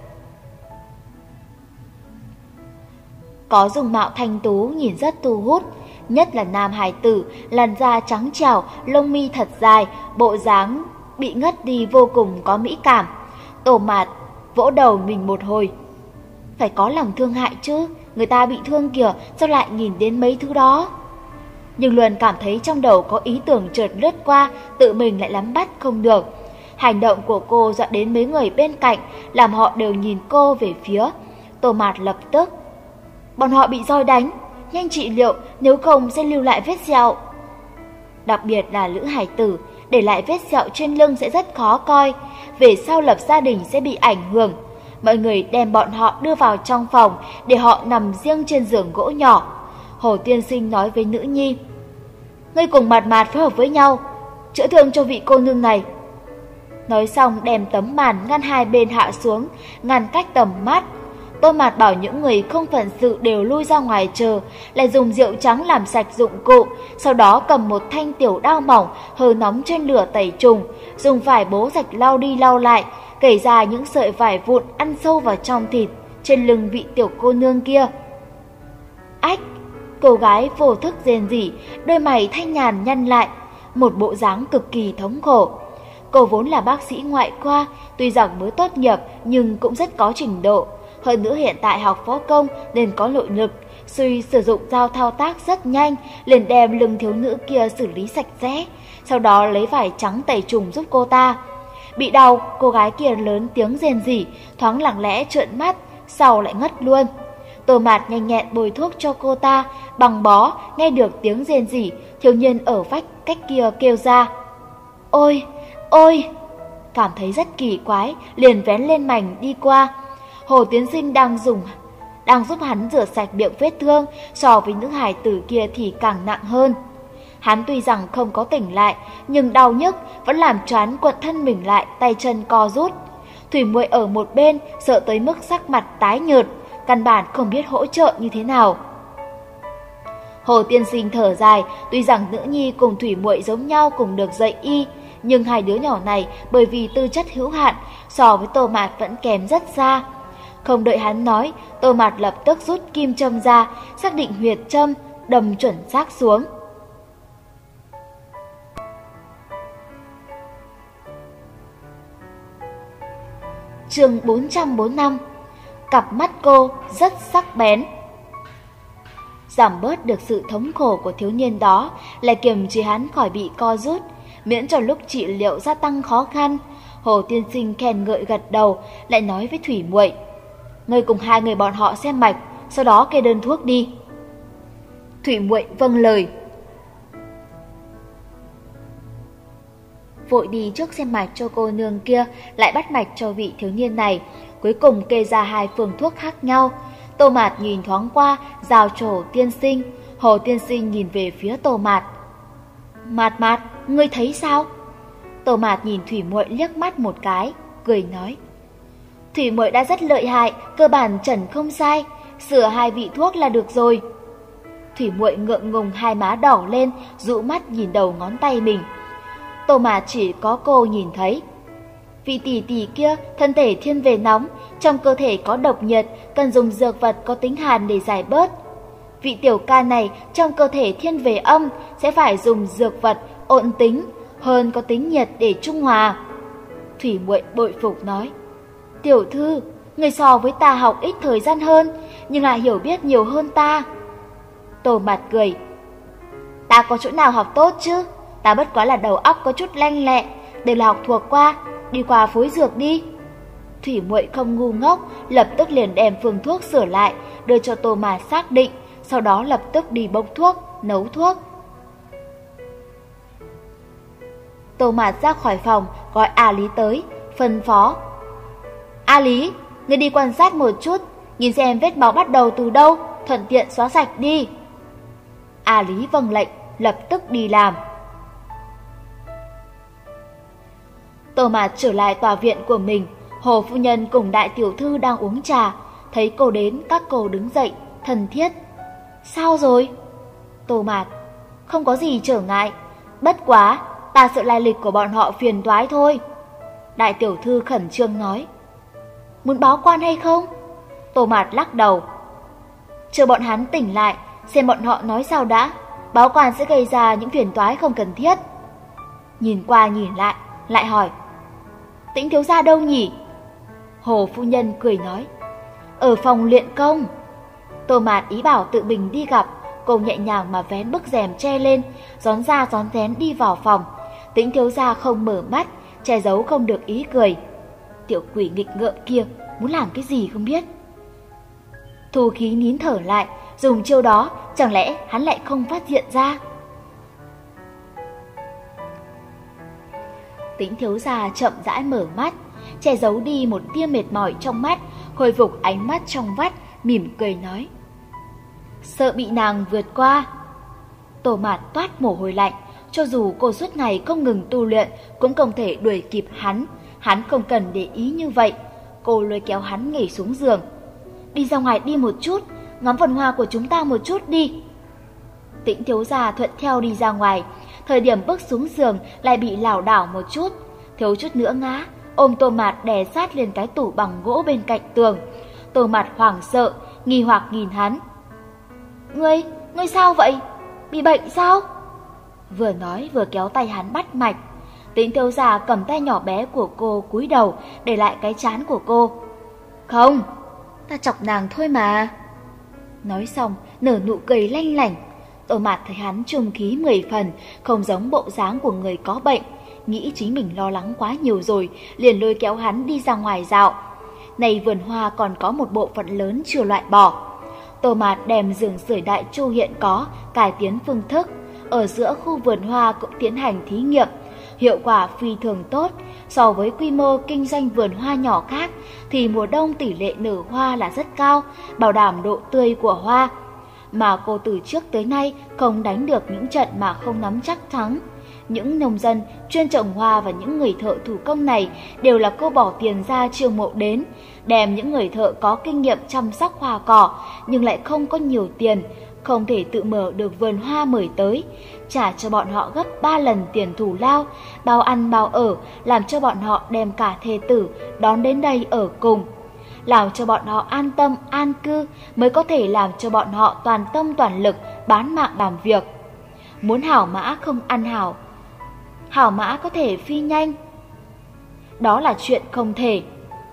Có dung mạo thanh tú, nhìn rất thu hút, nhất là nam hài tử, làn da trắng trẻo, lông mi thật dài, bộ dáng bị ngất đi vô cùng có mỹ cảm. Tô Mạt vỗ đầu mình một hồi. Phải có lòng thương hại chứ, người ta bị thương kìa, sao lại nhìn đến mấy thứ đó. Nhưng luôn cảm thấy trong đầu có ý tưởng chợt lướt qua, tự mình lại nắm bắt không được. Hành động của cô dọa đến mấy người bên cạnh, làm họ đều nhìn cô về phía. Tô Mạt lập tức, bọn họ bị roi đánh, nhanh trị liệu, nếu không sẽ lưu lại vết sẹo. Đặc biệt là nữ hài tử, để lại vết sẹo trên lưng sẽ rất khó coi, về sau lập gia đình sẽ bị ảnh hưởng. Mọi người đem bọn họ đưa vào trong phòng, để họ nằm riêng trên giường gỗ nhỏ. Hồ tiên sinh nói với nữ nhi, ngươi cùng Mạt Mạt phối hợp với nhau, chữa thương cho vị cô nương này. Nói xong đem tấm màn ngăn hai bên hạ xuống, ngăn cách tầm mắt. Tô Mạt bảo những người không phận sự đều lui ra ngoài chờ, lại dùng rượu trắng làm sạch dụng cụ, sau đó cầm một thanh tiểu đao mỏng hơ nóng trên lửa tẩy trùng, dùng vải bố rạch lau đi lau lại, cày ra những sợi vải vụn ăn sâu vào trong thịt trên lưng vị tiểu cô nương kia. Ách! Cô gái vô thức rên rỉ, đôi mày thanh nhàn nhăn lại, một bộ dáng cực kỳ thống khổ. Cô vốn là bác sĩ ngoại khoa, tuy rằng mới tốt nghiệp nhưng cũng rất có trình độ. Hơn nữa hiện tại học võ công nên có nội lực, suy sử dụng dao thao tác rất nhanh, liền đem lưng thiếu nữ kia xử lý sạch sẽ, sau đó lấy vải trắng tẩy trùng giúp cô ta. Bị đau, cô gái kia lớn tiếng rên rỉ, thoáng lặng lẽ trợn mắt, sau lại ngất luôn. Tô Mạt nhanh nhẹn bôi thuốc cho cô ta, bằng bó, nghe được tiếng rên rỉ, thiếu niên ở vách cách kia kêu ra. Ôi, ôi! Cảm thấy rất kỳ quái, liền vén lên mảnh đi qua. Hồ tiên sinh đang giúp hắn rửa sạch miệng vết thương, so với nữ hài tử kia thì càng nặng hơn. Hắn tuy rằng không có tỉnh lại, nhưng đau nhức vẫn làm cho hắn quặn thân mình lại, tay chân co rút. Thủy Muội ở một bên sợ tới mức sắc mặt tái nhợt, căn bản không biết hỗ trợ như thế nào. Hồ tiên sinh thở dài, tuy rằng nữ nhi cùng Thủy Muội giống nhau cùng được dạy y, nhưng hai đứa nhỏ này bởi vì tư chất hữu hạn, so với Tô Mạt vẫn kém rất xa. Không đợi hắn nói, Tô Mạt lập tức rút kim châm ra, xác định huyệt châm, đâm chuẩn xác xuống. Chương 445. Cặp mắt cô rất sắc bén. Giảm bớt được sự thống khổ của thiếu niên đó, lại kiềm chế hắn khỏi bị co rút, miễn cho lúc trị liệu gia tăng khó khăn. Hồ tiên sinh khen ngợi gật đầu, lại nói với Thủy Muội: "Ngươi cùng hai người bọn họ xem mạch, sau đó kê đơn thuốc đi." Thủy Muội vâng lời, vội đi trước xem mạch cho cô nương kia, lại bắt mạch cho vị thiếu niên này, cuối cùng kê ra 2 phương thuốc khác nhau. Tô Mạt nhìn thoáng qua, giao cho Hồ tiên sinh. Hồ tiên sinh nhìn về phía Tô Mạt: "Mạt Mạt, ngươi thấy sao?" Tô Mạt nhìn Thủy Muội liếc mắt một cái, cười nói: "Thủy Muội đã rất lợi hại, cơ bản chẩn không sai, sửa 2 vị thuốc là được rồi." Thủy Muội ngượng ngùng, hai má đỏ lên, dụ mắt nhìn đầu ngón tay mình. Tô Mạt chỉ có cô nhìn thấy. "Vị tỷ tỷ kia thân thể thiên về nóng, trong cơ thể có độc nhiệt, cần dùng dược vật có tính hàn để giải bớt. Vị tiểu ca này trong cơ thể thiên về âm, sẽ phải dùng dược vật ổn tính hơn có tính nhiệt để trung hòa." Thủy Muội bội phục nói: "Tiểu thư, người so với ta học ít thời gian hơn, nhưng lại hiểu biết nhiều hơn ta." Tô Mạt cười: "Ta có chỗ nào học tốt chứ? Ta bất quá là đầu óc có chút lanh lẹ, đều là học thuộc qua, đi qua phối dược đi." Thủy Muội không ngu ngốc, lập tức liền đem phương thuốc sửa lại, đưa cho Tô Mạt xác định, sau đó lập tức đi bốc thuốc, nấu thuốc. Tô Mạt ra khỏi phòng, gọi A Lý tới, phân phó: "A Lý, ngươi đi quan sát một chút, nhìn xem vết máu bắt đầu từ đâu, thuận tiện xóa sạch đi." A Lý vâng lệnh, lập tức đi làm. Tô Mạt trở lại tòa viện của mình. Hồ phu nhân cùng đại tiểu thư đang uống trà, thấy cô đến, các cô đứng dậy, thân thiết: "Sao rồi?" Tô Mạt: "Không có gì trở ngại, bất quá ta sợ lai lịch của bọn họ phiền toái thôi." Đại tiểu thư khẩn trương nói: "Muốn báo quan hay không?" Tô Mạt lắc đầu: "Chờ bọn hắn tỉnh lại, xem bọn họ nói sao đã, báo quan sẽ gây ra những phiền toái không cần thiết." Nhìn qua nhìn lại, lại hỏi: "Tĩnh thiếu gia đâu nhỉ?" Hồ phu nhân cười nói: "Ở phòng luyện công." Tô Mạt ý bảo tự mình đi gặp, cô nhẹ nhàng mà vén bức rèm che lên, rón ra rón rén đi vào phòng. Tĩnh thiếu gia không mở mắt, che giấu không được ý cười. Tiểu quỷ nghịch ngợm kia muốn làm cái gì không biết. Thu khí nín thở lại, dùng chiêu đó, chẳng lẽ hắn lại không phát hiện ra? Tĩnh thiếu gia chậm rãi mở mắt, che giấu đi một tia mệt mỏi trong mắt, khôi phục ánh mắt trong vắt, mỉm cười nói: "Sợ bị nàng vượt qua." Tô Mạt toát mồ hôi lạnh, cho dù cô suốt ngày không ngừng tu luyện cũng không thể đuổi kịp hắn không cần để ý như vậy. Cô lôi kéo hắn nhảy xuống giường: "Đi ra ngoài đi một chút, ngắm vườn hoa của chúng ta một chút đi." Tĩnh thiếu gia thuận theo đi ra ngoài, thời điểm bước xuống giường lại bị lảo đảo một chút, thiếu chút nữa ngã, ôm Tô Mạt đè sát lên cái tủ bằng gỗ bên cạnh tường. Tô Mạt hoảng sợ, nghi hoặc nhìn hắn: Ngươi sao vậy? Bị bệnh sao?" Vừa nói vừa kéo tay hắn bắt mạch. Tĩnh thiếu gia cầm tay nhỏ bé của cô cúi đầu, để lại cái trán của cô: "Không, ta chọc nàng thôi mà." Nói xong, nở nụ cười lanh lảnh. Tô Mạt thấy hắn trung khí 10 phần, không giống bộ dáng của người có bệnh, nghĩ chính mình lo lắng quá nhiều rồi, liền lôi kéo hắn đi ra ngoài dạo. Này vườn hoa còn có một bộ phận lớn chưa loại bỏ. Tô Mạt đem giường sưởi đại chu hiện có cải tiến phương thức, ở giữa khu vườn hoa cũng tiến hành thí nghiệm, hiệu quả phi thường tốt. So với quy mô kinh doanh vườn hoa nhỏ khác thì mùa đông tỷ lệ nở hoa là rất cao, bảo đảm độ tươi của hoa. Mà cô từ trước tới nay không đánh được những trận mà không nắm chắc thắng. Những nông dân chuyên trồng hoa và những người thợ thủ công này đều là cô bỏ tiền ra chiêu mộ đến, đem những người thợ có kinh nghiệm chăm sóc hoa cỏ nhưng lại không có nhiều tiền, không thể tự mở được vườn hoa mời tới, trả cho bọn họ gấp 3 lần tiền thù lao, bao ăn bao ở, làm cho bọn họ đem cả thê tử đón đến đây ở cùng. Làm cho bọn họ an tâm an cư mới có thể làm cho bọn họ toàn tâm toàn lực bán mạng làm việc. Muốn hảo mã không ăn hảo, hảo mã có thể phi nhanh, đó là chuyện không thể.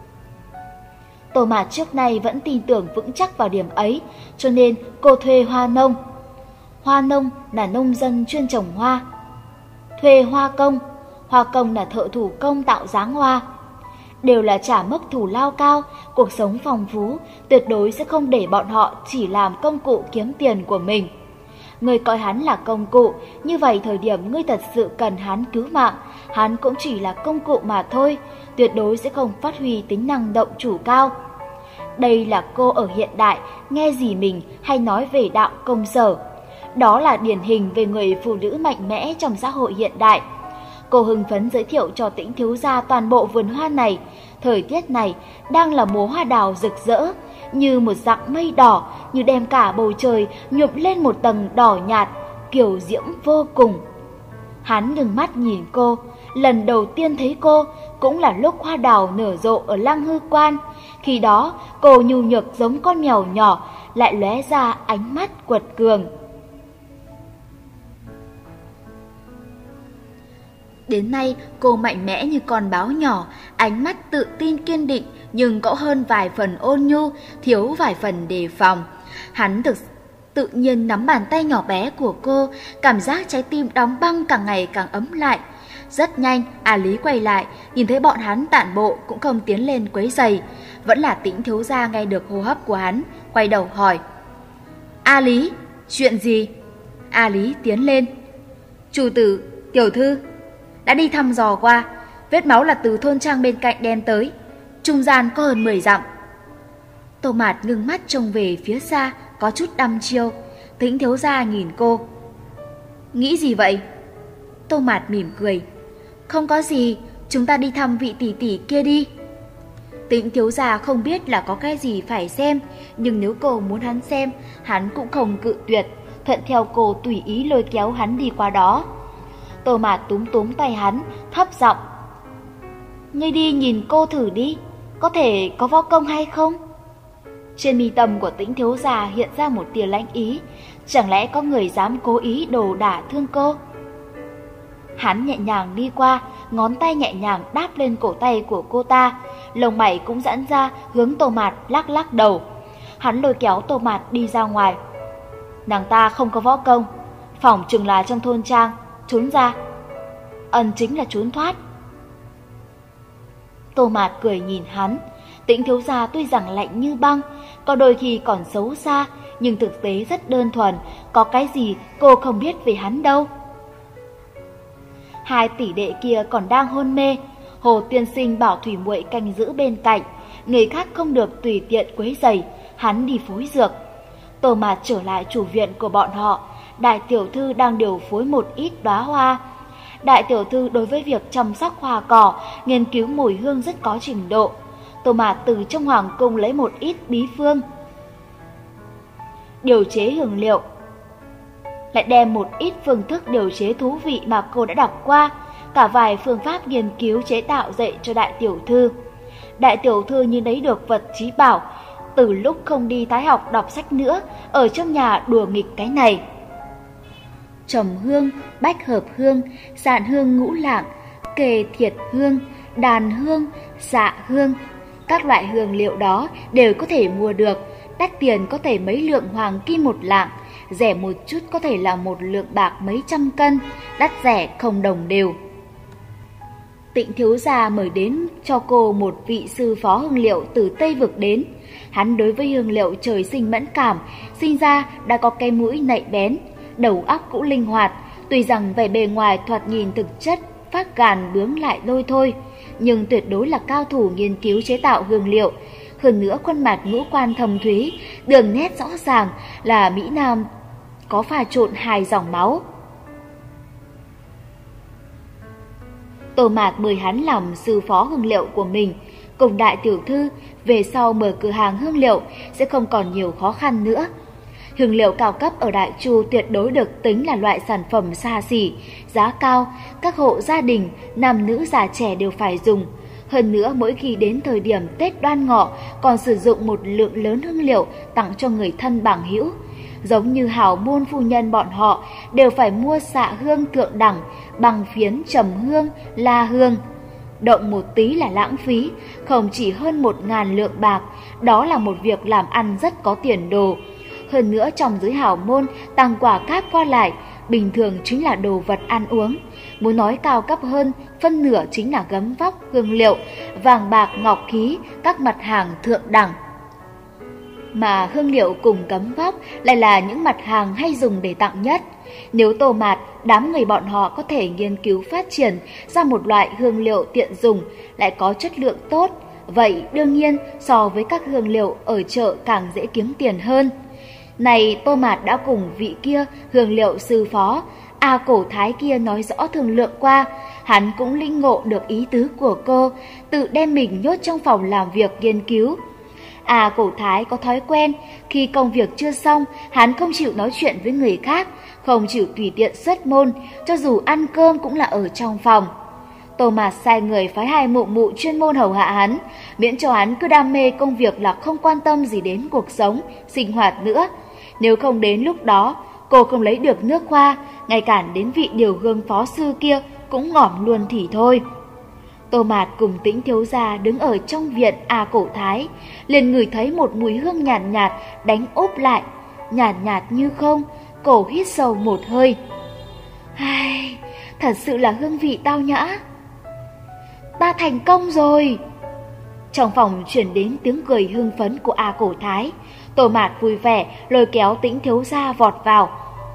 Tô Mạt trước nay vẫn tin tưởng vững chắc vào điểm ấy, cho nên cô thuê hoa nông. Hoa nông là nông dân chuyên trồng hoa. Thuê hoa công. Hoa công là thợ thủ công tạo dáng hoa. Đều là trả mức thù lao cao, cuộc sống phong phú, tuyệt đối sẽ không để bọn họ chỉ làm công cụ kiếm tiền của mình. Ngươi coi hắn là công cụ, như vậy thời điểm ngươi thật sự cần hắn cứu mạng, hắn cũng chỉ là công cụ mà thôi, tuyệt đối sẽ không phát huy tính năng động chủ cao. Đây là cô ở hiện đại, nghe gì mình hay nói về đạo công sở. Đó là điển hình về người phụ nữ mạnh mẽ trong xã hội hiện đại. Cô hưng phấn giới thiệu cho Tĩnh thiếu gia toàn bộ vườn hoa này. Thời tiết này đang là mùa hoa đào rực rỡ, như một dặng mây đỏ, như đem cả bầu trời nhuộm lên một tầng đỏ nhạt, kiều diễm vô cùng. Hắn ngừng mắt nhìn cô, lần đầu tiên thấy cô cũng là lúc hoa đào nở rộ ở Lăng Hư Quan. Khi đó cô nhu nhược giống con mèo nhỏ, lại lóe ra ánh mắt quật cường. Đến nay cô mạnh mẽ như con báo nhỏ, ánh mắt tự tin kiên định nhưng có hơn vài phần ôn nhu, thiếu vài phần đề phòng. Hắn tự nhiên nắm bàn tay nhỏ bé của cô, cảm giác trái tim đóng băng càng ngày càng ấm lại. Rất nhanh, A Lý quay lại, nhìn thấy bọn hắn tản bộ cũng không tiến lên quấy rầy. Vẫn là Tĩnh thiếu gia nghe được hô hấp của hắn, quay đầu hỏi. A Lý, chuyện gì? A Lý tiến lên. Chủ tử, tiểu thư đã đi thăm dò qua, vết máu là từ thôn trang bên cạnh đem tới, trung gian có hơn 10 dặm. Tô Mạt ngưng mắt trông về phía xa, có chút đăm chiêu. Tĩnh thiếu gia nhìn cô. Nghĩ gì vậy? Tô Mạt mỉm cười. Không có gì, chúng ta đi thăm vị tỷ tỷ kia đi. Tĩnh thiếu gia không biết là có cái gì phải xem, nhưng nếu cô muốn hắn xem, hắn cũng không cự tuyệt, thuận theo cô tùy ý lôi kéo hắn đi qua đó. Tô Mạt túm túm tay hắn, thấp giọng. Ngươi đi nhìn cô thử đi, có thể có võ công hay không? Trên mi tâm của Tĩnh thiếu gia hiện ra một tia lãnh ý, chẳng lẽ có người dám cố ý đồ đả thương cô? Hắn nhẹ nhàng đi qua, ngón tay nhẹ nhàng đáp lên cổ tay của cô ta, lông mày cũng giãn ra hướng Tô Mạt lắc lắc đầu. Hắn lôi kéo Tô Mạt đi ra ngoài. Nàng ta không có võ công, phỏng chừng là trong thôn trang trốn ra. Chính là trốn thoát. Tô Mạt cười nhìn hắn. Tĩnh thiếu gia tuy rằng lạnh như băng, có đôi khi còn xấu xa, nhưng thực tế rất đơn thuần, có cái gì cô không biết về hắn đâu. Hai tỷ đệ kia còn đang hôn mê, Hồ tiên sinh bảo Thủy muội canh giữ bên cạnh, người khác không được tùy tiện quấy rầy, hắn đi phối dược. Tô Mạt trở lại chủ viện của bọn họ, đại tiểu thư đang điều phối một ít đóa hoa. Đại tiểu thư đối với việc chăm sóc hoa cỏ, nghiên cứu mùi hương rất có trình độ. Tô Mạt từ trong hoàng cung lấy một ít bí phương, điều chế hương liệu, lại đem một ít phương thức điều chế thú vị mà cô đã đọc qua, cả vài phương pháp nghiên cứu chế tạo dạy cho đại tiểu thư. Đại tiểu thư như lấy được vật chí bảo, từ lúc không đi thái học đọc sách nữa, ở trong nhà đùa nghịch cái này. Trầm hương, bách hợp hương, sạn hương ngũ lạng, kề thiệt hương, đàn hương, xạ hương. Các loại hương liệu đó đều có thể mua được, đắt tiền có thể mấy lượng hoàng kim một lạng, rẻ một chút có thể là một lượng bạc mấy trăm cân, đắt rẻ không đồng đều. Tĩnh thiếu gia mời đến cho cô một vị sư phó hương liệu từ Tây Vực đến. Hắn đối với hương liệu trời sinh mẫn cảm, sinh ra đã có cái mũi nhạy bén, đầu óc cũng linh hoạt. Tuy rằng vẻ bề ngoài thoạt nhìn thực chất phát gàn bướng lại đôi thôi, nhưng tuyệt đối là cao thủ nghiên cứu chế tạo hương liệu. Hơn nữa khuôn mặt ngũ quan thâm thúy, đường nét rõ ràng, là Mỹ Nam có pha trộn hai dòng máu. Tô Mạt mời hắn làm sư phó hương liệu của mình, cùng đại tiểu thư về sau mở cửa hàng hương liệu sẽ không còn nhiều khó khăn nữa. Hương liệu cao cấp ở Đại Chu tuyệt đối được tính là loại sản phẩm xa xỉ, giá cao, các hộ gia đình, nam nữ già trẻ đều phải dùng. Hơn nữa mỗi khi đến thời điểm Tết Đoan Ngọ còn sử dụng một lượng lớn hương liệu tặng cho người thân bằng hữu. Giống như hảo môn phu nhân bọn họ đều phải mua xạ hương thượng đẳng, bằng phiến trầm hương, la hương. Động một tí là lãng phí, không chỉ hơn 1.000 lượng bạc, đó là một việc làm ăn rất có tiền đồ. Hơn nữa trong giới hảo môn tăng quả cáp qua lại, bình thường chính là đồ vật ăn uống. muốn nói cao cấp hơn, phân nửa chính là gấm vóc, hương liệu, vàng bạc, ngọc khí, các mặt hàng thượng đẳng. Mà hương liệu cùng gấm vóc lại là những mặt hàng hay dùng để tặng nhất. Nếu Tô Mạt, đám người bọn họ có thể nghiên cứu phát triển ra một loại hương liệu tiện dùng lại có chất lượng tốt, vậy đương nhiên so với các hương liệu ở chợ càng dễ kiếm tiền hơn. Này Tô Mạt đã cùng vị kia hương liệu sư phó Cổ Thái kia nói rõ thương lượng qua, hắn cũng lĩnh ngộ được ý tứ của cô, tự đem mình nhốt trong phòng làm việc nghiên cứu. Cổ Thái có thói quen, khi công việc chưa xong, hắn không chịu nói chuyện với người khác, không chịu tùy tiện xuất môn, cho dù ăn cơm cũng là ở trong phòng. Tô Mạt sai người phái 2 mụ mụ chuyên môn hầu hạ hắn, miễn cho hắn cứ đam mê công việc là không quan tâm gì đến cuộc sống, sinh hoạt nữa. Nếu không đến lúc đó, cô không lấy được nước hoa, ngay cả đến vị điều hương phó sư kia cũng ngỏm luôn thì thôi. Tô Mạt cùng Tĩnh thiếu gia đứng ở trong viện Cổ Thái, liền ngửi thấy một mùi hương nhàn nhạt đánh úp lại, nhàn nhạt như không. Cô hít sâu một hơi. Thật sự là hương vị tao nhã. Ta thành công rồi. Trong phòng chuyển đến tiếng cười hưng phấn của Cổ Thái. Tô Mạt vui vẻ lôi kéo Tĩnh thiếu gia vọt vào.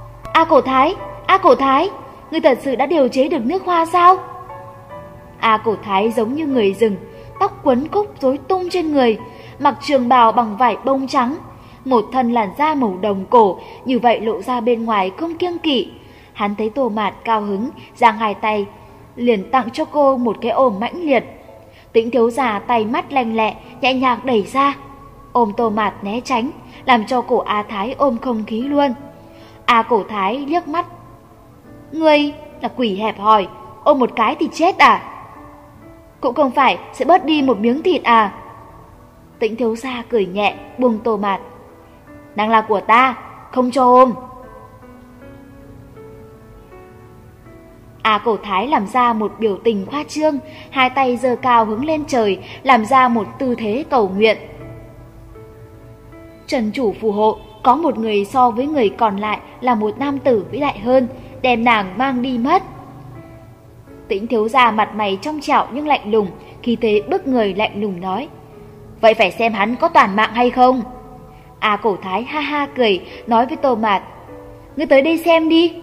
Cổ Thái, ngươi thật sự đã điều chế được nước hoa sao? Cổ Thái giống như người rừng, tóc quấn cúc rối tung trên người, mặc trường bào bằng vải bông trắng, một thân làn da màu đồng cổ, như vậy lộ ra bên ngoài không kiêng kỵ. Hắn thấy Tô Mạt cao hứng, giang 2 tay, liền tặng cho cô một cái ôm mãnh liệt. Tĩnh thiếu gia tay mắt lanh lẹ, nhẹ nhàng đẩy ra, ôm Tô Mạt né tránh, làm cho cổ Thái ôm không khí luôn. Cổ Thái liếc mắt. Ngươi là quỷ hẹp hòi, ôm một cái thì chết à? Cũng không phải sẽ bớt đi một miếng thịt à? Tĩnh thiếu gia cười nhẹ, buông Tô Mạt. Nàng là của ta, không cho ôm. Cổ Thái làm ra một biểu tình khoa trương, 2 tay giơ cao hướng lên trời, làm ra một tư thế cầu nguyện. Trần chủ phù hộ, có một người so với người còn lại là một nam tử vĩ đại hơn, đem nàng mang đi mất. Tĩnh thiếu gia mặt mày trong trẻo nhưng lạnh lùng, khi thế bức người lạnh lùng nói. Vậy phải xem hắn có toàn mạng hay không? Cổ Thái ha ha cười, nói với Tô Mạt. Ngươi tới đây xem đi.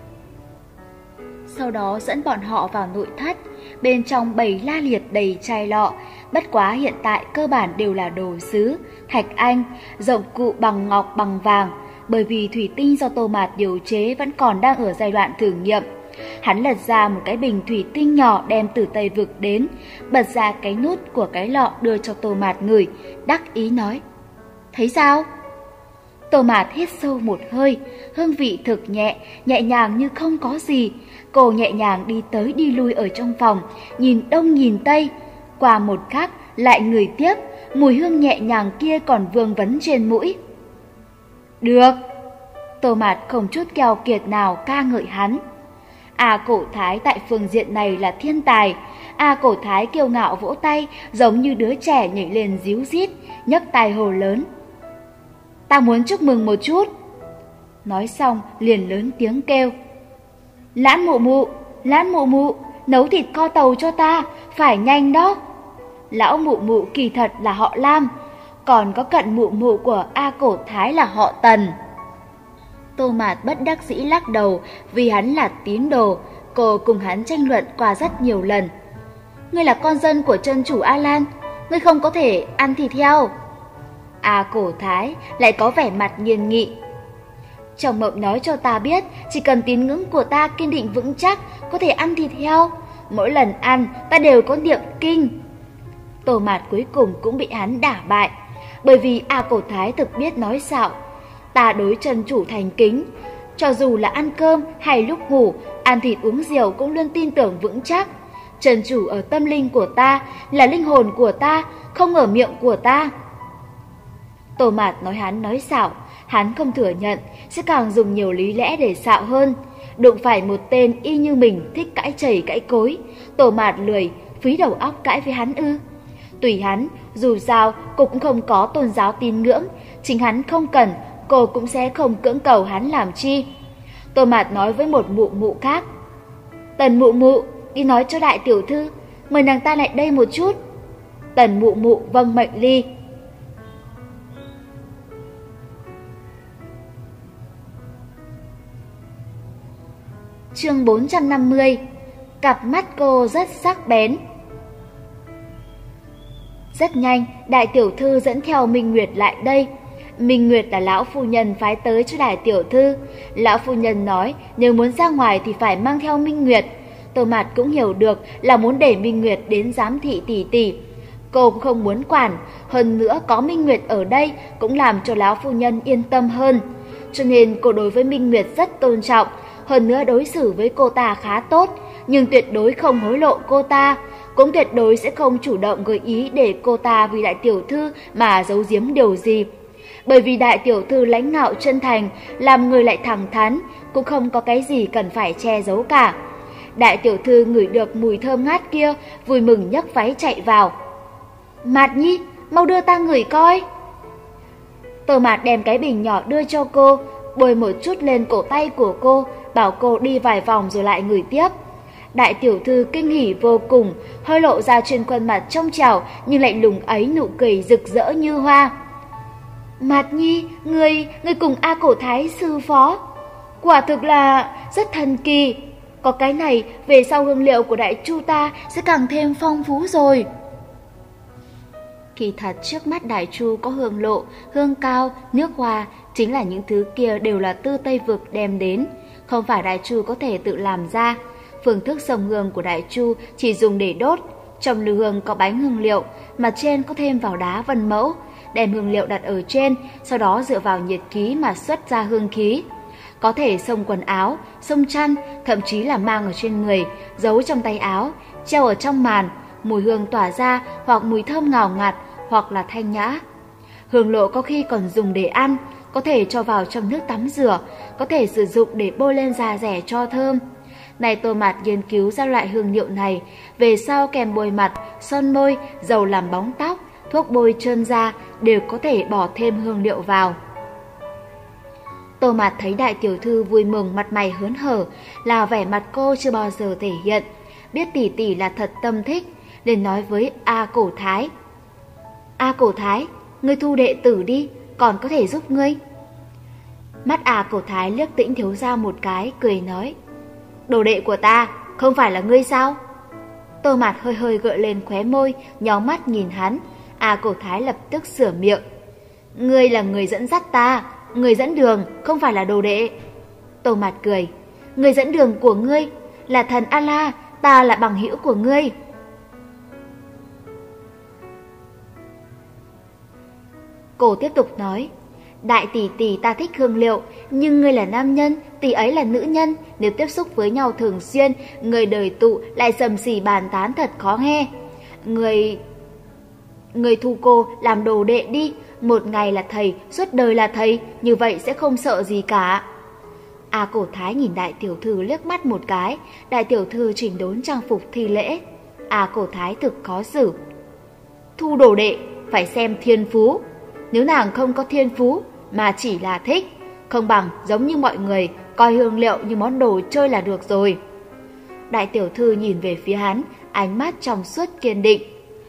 Sau đó dẫn bọn họ vào nội thất, bên trong bày la liệt đầy chai lọ, bất quá hiện tại cơ bản đều là đồ sứ, thạch anh, dụng cụ bằng ngọc bằng vàng, bởi vì thủy tinh do Tô Mạt điều chế vẫn còn đang ở giai đoạn thử nghiệm. Hắn lật ra một cái bình thủy tinh nhỏ đem từ Tây Vực đến, bật ra cái nút của cái lọ đưa cho Tô Mạt ngửi, đắc ý nói. Thấy sao? Tô Mạt hít sâu một hơi, hương vị thực nhẹ, nhẹ nhàng như không có gì. Cô nhẹ nhàng đi tới đi lui ở trong phòng, nhìn đông nhìn tây. Qua một khắc lại ngửi tiếp, mùi hương nhẹ nhàng kia còn vương vấn trên mũi. Được. Tô Mạt không chút keo kiệt nào ca ngợi hắn. Cổ Thái tại phương diện này là thiên tài. Cổ Thái kiêu ngạo vỗ tay, giống như đứa trẻ nhảy lên díu dít, nhấc tay hồ lớn. Ta muốn chúc mừng một chút. Nói xong liền lớn tiếng kêu. Lãn mụ mụ, nấu thịt kho tàu cho ta, phải nhanh đó. Lão mụ mụ kỳ thật là họ Lam, còn có cận mụ mụ của Cổ Thái là họ Tần. Tô Mạt bất đắc dĩ lắc đầu, vì hắn là tín đồ, cô cùng hắn tranh luận qua rất nhiều lần. Ngươi là con dân của chân chủ A Lan, ngươi không có thể ăn thịt heo. Cổ Thái lại có vẻ mặt nghiêm nghị. Trong mộng nói cho ta biết, chỉ cần tín ngưỡng của ta kiên định vững chắc, có thể ăn thịt heo. Mỗi lần ăn, ta đều có niệm kinh. Tô Mạt cuối cùng cũng bị hắn đả bại, bởi vì Cổ Thái thực biết nói xạo. Ta đối chân chủ thành kính, cho dù là ăn cơm hay lúc ngủ, ăn thịt uống rượu cũng luôn tin tưởng vững chắc. Chân chủ ở tâm linh của ta, là linh hồn của ta, không ở miệng của ta. Tô Mạt nói hắn nói xạo, hắn không thừa nhận, sẽ càng dùng nhiều lý lẽ để xạo hơn. Đụng phải một tên y như mình thích cãi chảy cãi cối, Tô Mạt lười phí đầu óc cãi với hắn ư? Tùy hắn, dù sao cô cũng không có tôn giáo tín ngưỡng, chính hắn không cần, cô cũng sẽ không cưỡng cầu hắn làm chi. Tô Mạt nói với một mụ mụ khác. Tần mụ mụ, đi nói cho đại tiểu thư, mời nàng ta lại đây một chút. Tần mụ mụ vâng mệnh ly. Chương 450. Cặp mắt cô rất sắc bén. Rất nhanh, đại tiểu thư dẫn theo Minh Nguyệt lại đây. Minh Nguyệt là lão phu nhân phái tới cho đại tiểu thư. Lão phu nhân nói nếu muốn ra ngoài thì phải mang theo Minh Nguyệt. Tô Mạt cũng hiểu được là muốn để Minh Nguyệt đến giám thị tỷ tỷ. Cô cũng không muốn quản, hơn nữa có Minh Nguyệt ở đây cũng làm cho lão phu nhân yên tâm hơn. Cho nên cô đối với Minh Nguyệt rất tôn trọng, hơn nữa đối xử với cô ta khá tốt, nhưng tuyệt đối không hối lộ cô ta, cũng tuyệt đối sẽ không chủ động gợi ý để cô ta vì đại tiểu thư mà giấu giếm điều gì. Bởi vì đại tiểu thư lãnh ngạo chân thành, làm người lại thẳng thắn, cũng không có cái gì cần phải che giấu cả. Đại tiểu thư ngửi được mùi thơm ngát kia, vui mừng nhấc váy chạy vào. Mạt Nhi, mau đưa ta ngửi coi. Tô Mạt đem cái bình nhỏ đưa cho cô, bôi một chút lên cổ tay của cô, bảo cô đi vài vòng rồi lại ngửi tiếp. Đại tiểu thư kinh hỉ vô cùng, hơi lộ ra trên khuôn mặt trong trẻo nhưng lạnh lùng ấy nụ cười rực rỡ như hoa. Mạt Nhi, người cùng A Cổ Thái sư phó, quả thực là rất thần kỳ. Có cái này, về sau hương liệu của đại chu ta sẽ càng thêm phong phú rồi. Kỳ thật trước mắt đại chu có hương lộ, hương cao, nước hoa, chính là những thứ kia đều là từ Tây Vực đem đến, không phải đại chu có thể tự làm ra. Phương thức sông hương của đại chu chỉ dùng để đốt, trong lư hương có bánh hương liệu, mặt trên có thêm vào đá vân mẫu, đem hương liệu đặt ở trên, sau đó dựa vào nhiệt khí mà xuất ra hương khí. Có thể xông quần áo, xông chăn, thậm chí là mang ở trên người, giấu trong tay áo, treo ở trong màn, mùi hương tỏa ra hoặc mùi thơm ngào ngạt hoặc là thanh nhã. Hương lộ có khi còn dùng để ăn, có thể cho vào trong nước tắm rửa, có thể sử dụng để bôi lên da rẻ cho thơm. Này Tô Mạt nghiên cứu ra loại hương liệu này, về sau kèm bôi mặt, son môi, dầu làm bóng tóc, thuốc bôi trơn da đều có thể bỏ thêm hương liệu vào. Tô Mạt thấy đại tiểu thư vui mừng, mặt mày hớn hở, là vẻ mặt cô chưa bao giờ thể hiện, biết tỷ tỷ là thật tâm thích, nên nói với A Cổ Thái. A Cổ Thái, ngươi thu đệ tử đi, còn có thể giúp ngươi. Mắt A Cổ Thái liếc Tĩnh thiếu gia một cái, cười nói, đồ đệ của ta, không phải là ngươi sao? Tô Mạt hơi hơi gợi lên khóe môi, nhó mắt nhìn hắn. A Cổ Thái lập tức sửa miệng, ngươi là người dẫn dắt ta, người dẫn đường, không phải là đồ đệ. Tô Mạt cười, người dẫn đường của ngươi là thần A-la, ta là bằng hữu của ngươi. Cô tiếp tục nói, đại tỷ tỷ ta thích hương liệu, nhưng ngươi là nam nhân, tỷ ấy là nữ nhân, nếu tiếp xúc với nhau thường xuyên, người đời tụ lại sầm xì bàn tán thật khó nghe. Người thu cô làm đồ đệ đi, một ngày là thầy, suốt đời là thầy, như vậy sẽ không sợ gì cả. A Cổ Thái nhìn đại tiểu thư liếc mắt một cái, đại tiểu thư chỉnh đốn trang phục thi lễ. A Cổ Thái thực khó xử. Thu đồ đệ, phải xem thiên phú. Nếu nàng không có thiên phú, mà chỉ là thích, không bằng giống như mọi người, coi hương liệu như món đồ chơi là được rồi. Đại tiểu thư nhìn về phía hắn, ánh mắt trong suốt kiên định.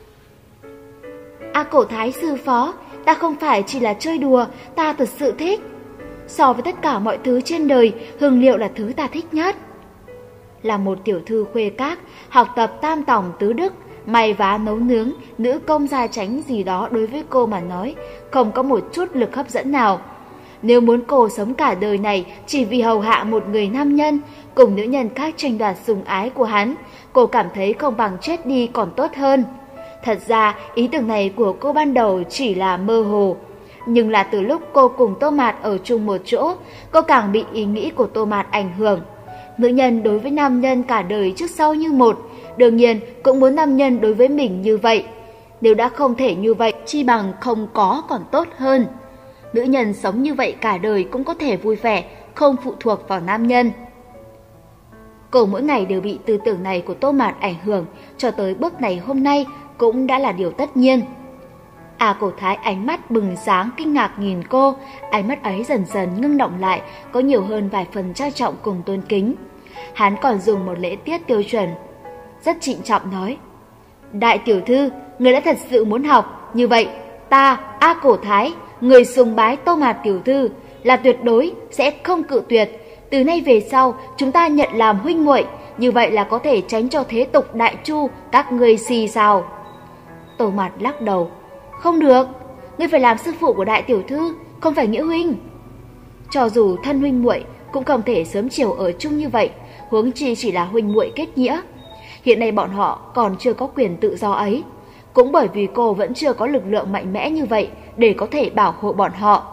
A Cổ Thái sư phó, ta không phải chỉ là chơi đùa, ta thật sự thích. So với tất cả mọi thứ trên đời, hương liệu là thứ ta thích nhất. Là một tiểu thư khuê các, học tập tam tòng tứ đức, may vá nấu nướng, nữ công gia chánh gì đó đối với cô mà nói, không có một chút lực hấp dẫn nào. Nếu muốn cô sống cả đời này chỉ vì hầu hạ một người nam nhân, cùng nữ nhân khác tranh đoạt sủng ái của hắn, cô cảm thấy không bằng chết đi còn tốt hơn. Thật ra, ý tưởng này của cô ban đầu chỉ là mơ hồ. Nhưng là từ lúc cô cùng Tô Mạt ở chung một chỗ, cô càng bị ý nghĩ của Tô Mạt ảnh hưởng. Nữ nhân đối với nam nhân cả đời trước sau như một, đương nhiên cũng muốn nam nhân đối với mình như vậy. Nếu đã không thể như vậy, chi bằng không có còn tốt hơn. Nữ nhân sống như vậy cả đời cũng có thể vui vẻ, không phụ thuộc vào nam nhân. Cô mỗi ngày đều bị tư tưởng này của Tô Mạt ảnh hưởng, cho tới bước này hôm nay cũng đã là điều tất nhiên. A Cổ Thái ánh mắt bừng sáng kinh ngạc nhìn cô, ánh mắt ấy dần dần ngưng động lại, có nhiều hơn vài phần trang trọng cùng tôn kính. hắn còn dùng một lễ tiết tiêu chuẩn. Rất trịnh trọng nói: Đại tiểu thư, người đã thật sự muốn học, như vậy ta, A Cổ Thái, người sùng bái Tô Mạt tiểu thư, là tuyệt đối sẽ không cự tuyệt. Từ nay về sau, chúng ta nhận làm huynh muội, như vậy là có thể tránh cho thế tục đại chu các ngươi xì xào. Tô Mạt lắc đầu: Không được, ngươi phải làm sư phụ của đại tiểu thư, không phải nghĩa huynh. Cho dù thân huynh muội cũng không thể sớm chiều ở chung như vậy, huống chi chỉ là huynh muội kết nghĩa. Hiện nay bọn họ còn chưa có quyền tự do ấy, cũng bởi vì cô vẫn chưa có lực lượng mạnh mẽ như vậy để có thể bảo hộ bọn họ.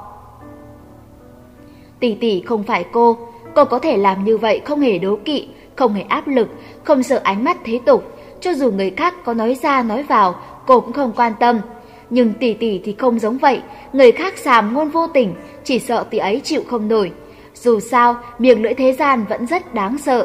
Tỷ tỷ không phải cô có thể làm như vậy không hề đố kỵ, không hề áp lực, không sợ ánh mắt thế tục. Cho dù người khác có nói ra nói vào, cô cũng không quan tâm. Nhưng tỷ tỷ thì không giống vậy, người khác sàm ngôn vô tình, chỉ sợ tỷ ấy chịu không nổi. Dù sao, miệng lưỡi thế gian vẫn rất đáng sợ.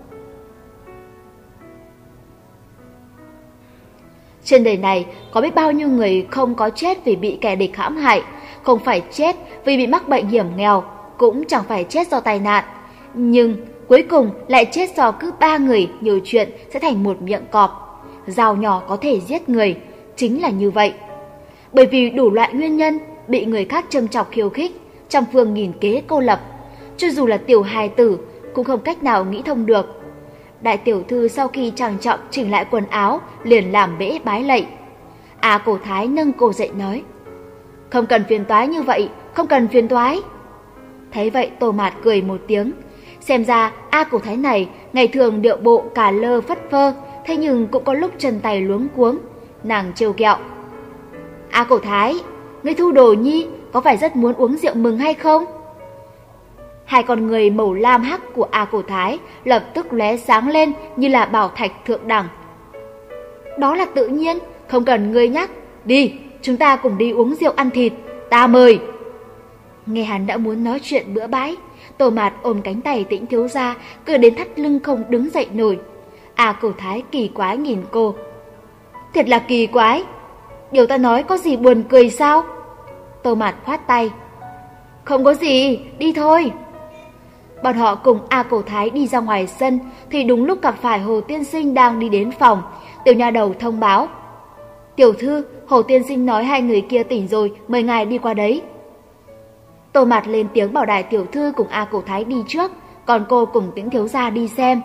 Trên đời này có biết bao nhiêu người không có chết vì bị kẻ địch hãm hại, không phải chết vì bị mắc bệnh hiểm nghèo, cũng chẳng phải chết do tai nạn, nhưng cuối cùng lại chết do cứ 3 người nhiều chuyện sẽ thành một miệng cọp. Dao nhỏ có thể giết người, chính là như vậy. Bởi vì đủ loại nguyên nhân, bị người khác châm chọc khiêu khích, trăm phương nghìn kế cô lập, cho dù là tiểu hài tử cũng không cách nào nghĩ thông được. Đại tiểu thư sau khi trang trọng chỉnh lại quần áo, liền làm bễ bái lạy. A Cổ Thái nâng cô dậy nói: Không cần phiền toái như vậy, không cần phiền toái. Thấy vậy Tô Mạt cười một tiếng. Xem ra A Cổ Thái này ngày thường điệu bộ cả lơ phất phơ, thế nhưng cũng có lúc chân tay luống cuống. Nàng trêu ghẹo: A Cổ Thái, ngươi thu đồ nhi có phải rất muốn uống rượu mừng hay không? Hai con người màu lam hắc của A Cổ Thái lập tức lóe sáng lên như là bảo thạch thượng đẳng. Đó là tự nhiên, không cần ngươi nhắc. Đi, chúng ta cùng đi uống rượu ăn thịt, ta mời. Nghe hắn đã muốn nói chuyện bữa bãi, Tô Mạt ôm cánh tay Tĩnh thiếu gia, cười đến thắt lưng không đứng dậy nổi. A Cổ Thái kỳ quái nhìn cô: Thật là kỳ quái, điều ta nói có gì buồn cười sao? Tô Mạt khoát tay: Không có gì, đi thôi. Bọn họ cùng A Cổ Thái đi ra ngoài sân thì đúng lúc gặp phải Hồ tiên sinh đang đi đến phòng. Tiểu nha đầu thông báo: Tiểu thư, Hồ tiên sinh nói hai người kia tỉnh rồi, mời ngài đi qua đấy. Tô Mạt lên tiếng bảo đại tiểu thư cùng A Cổ Thái đi trước, còn cô cùng Tĩnh thiếu gia đi xem.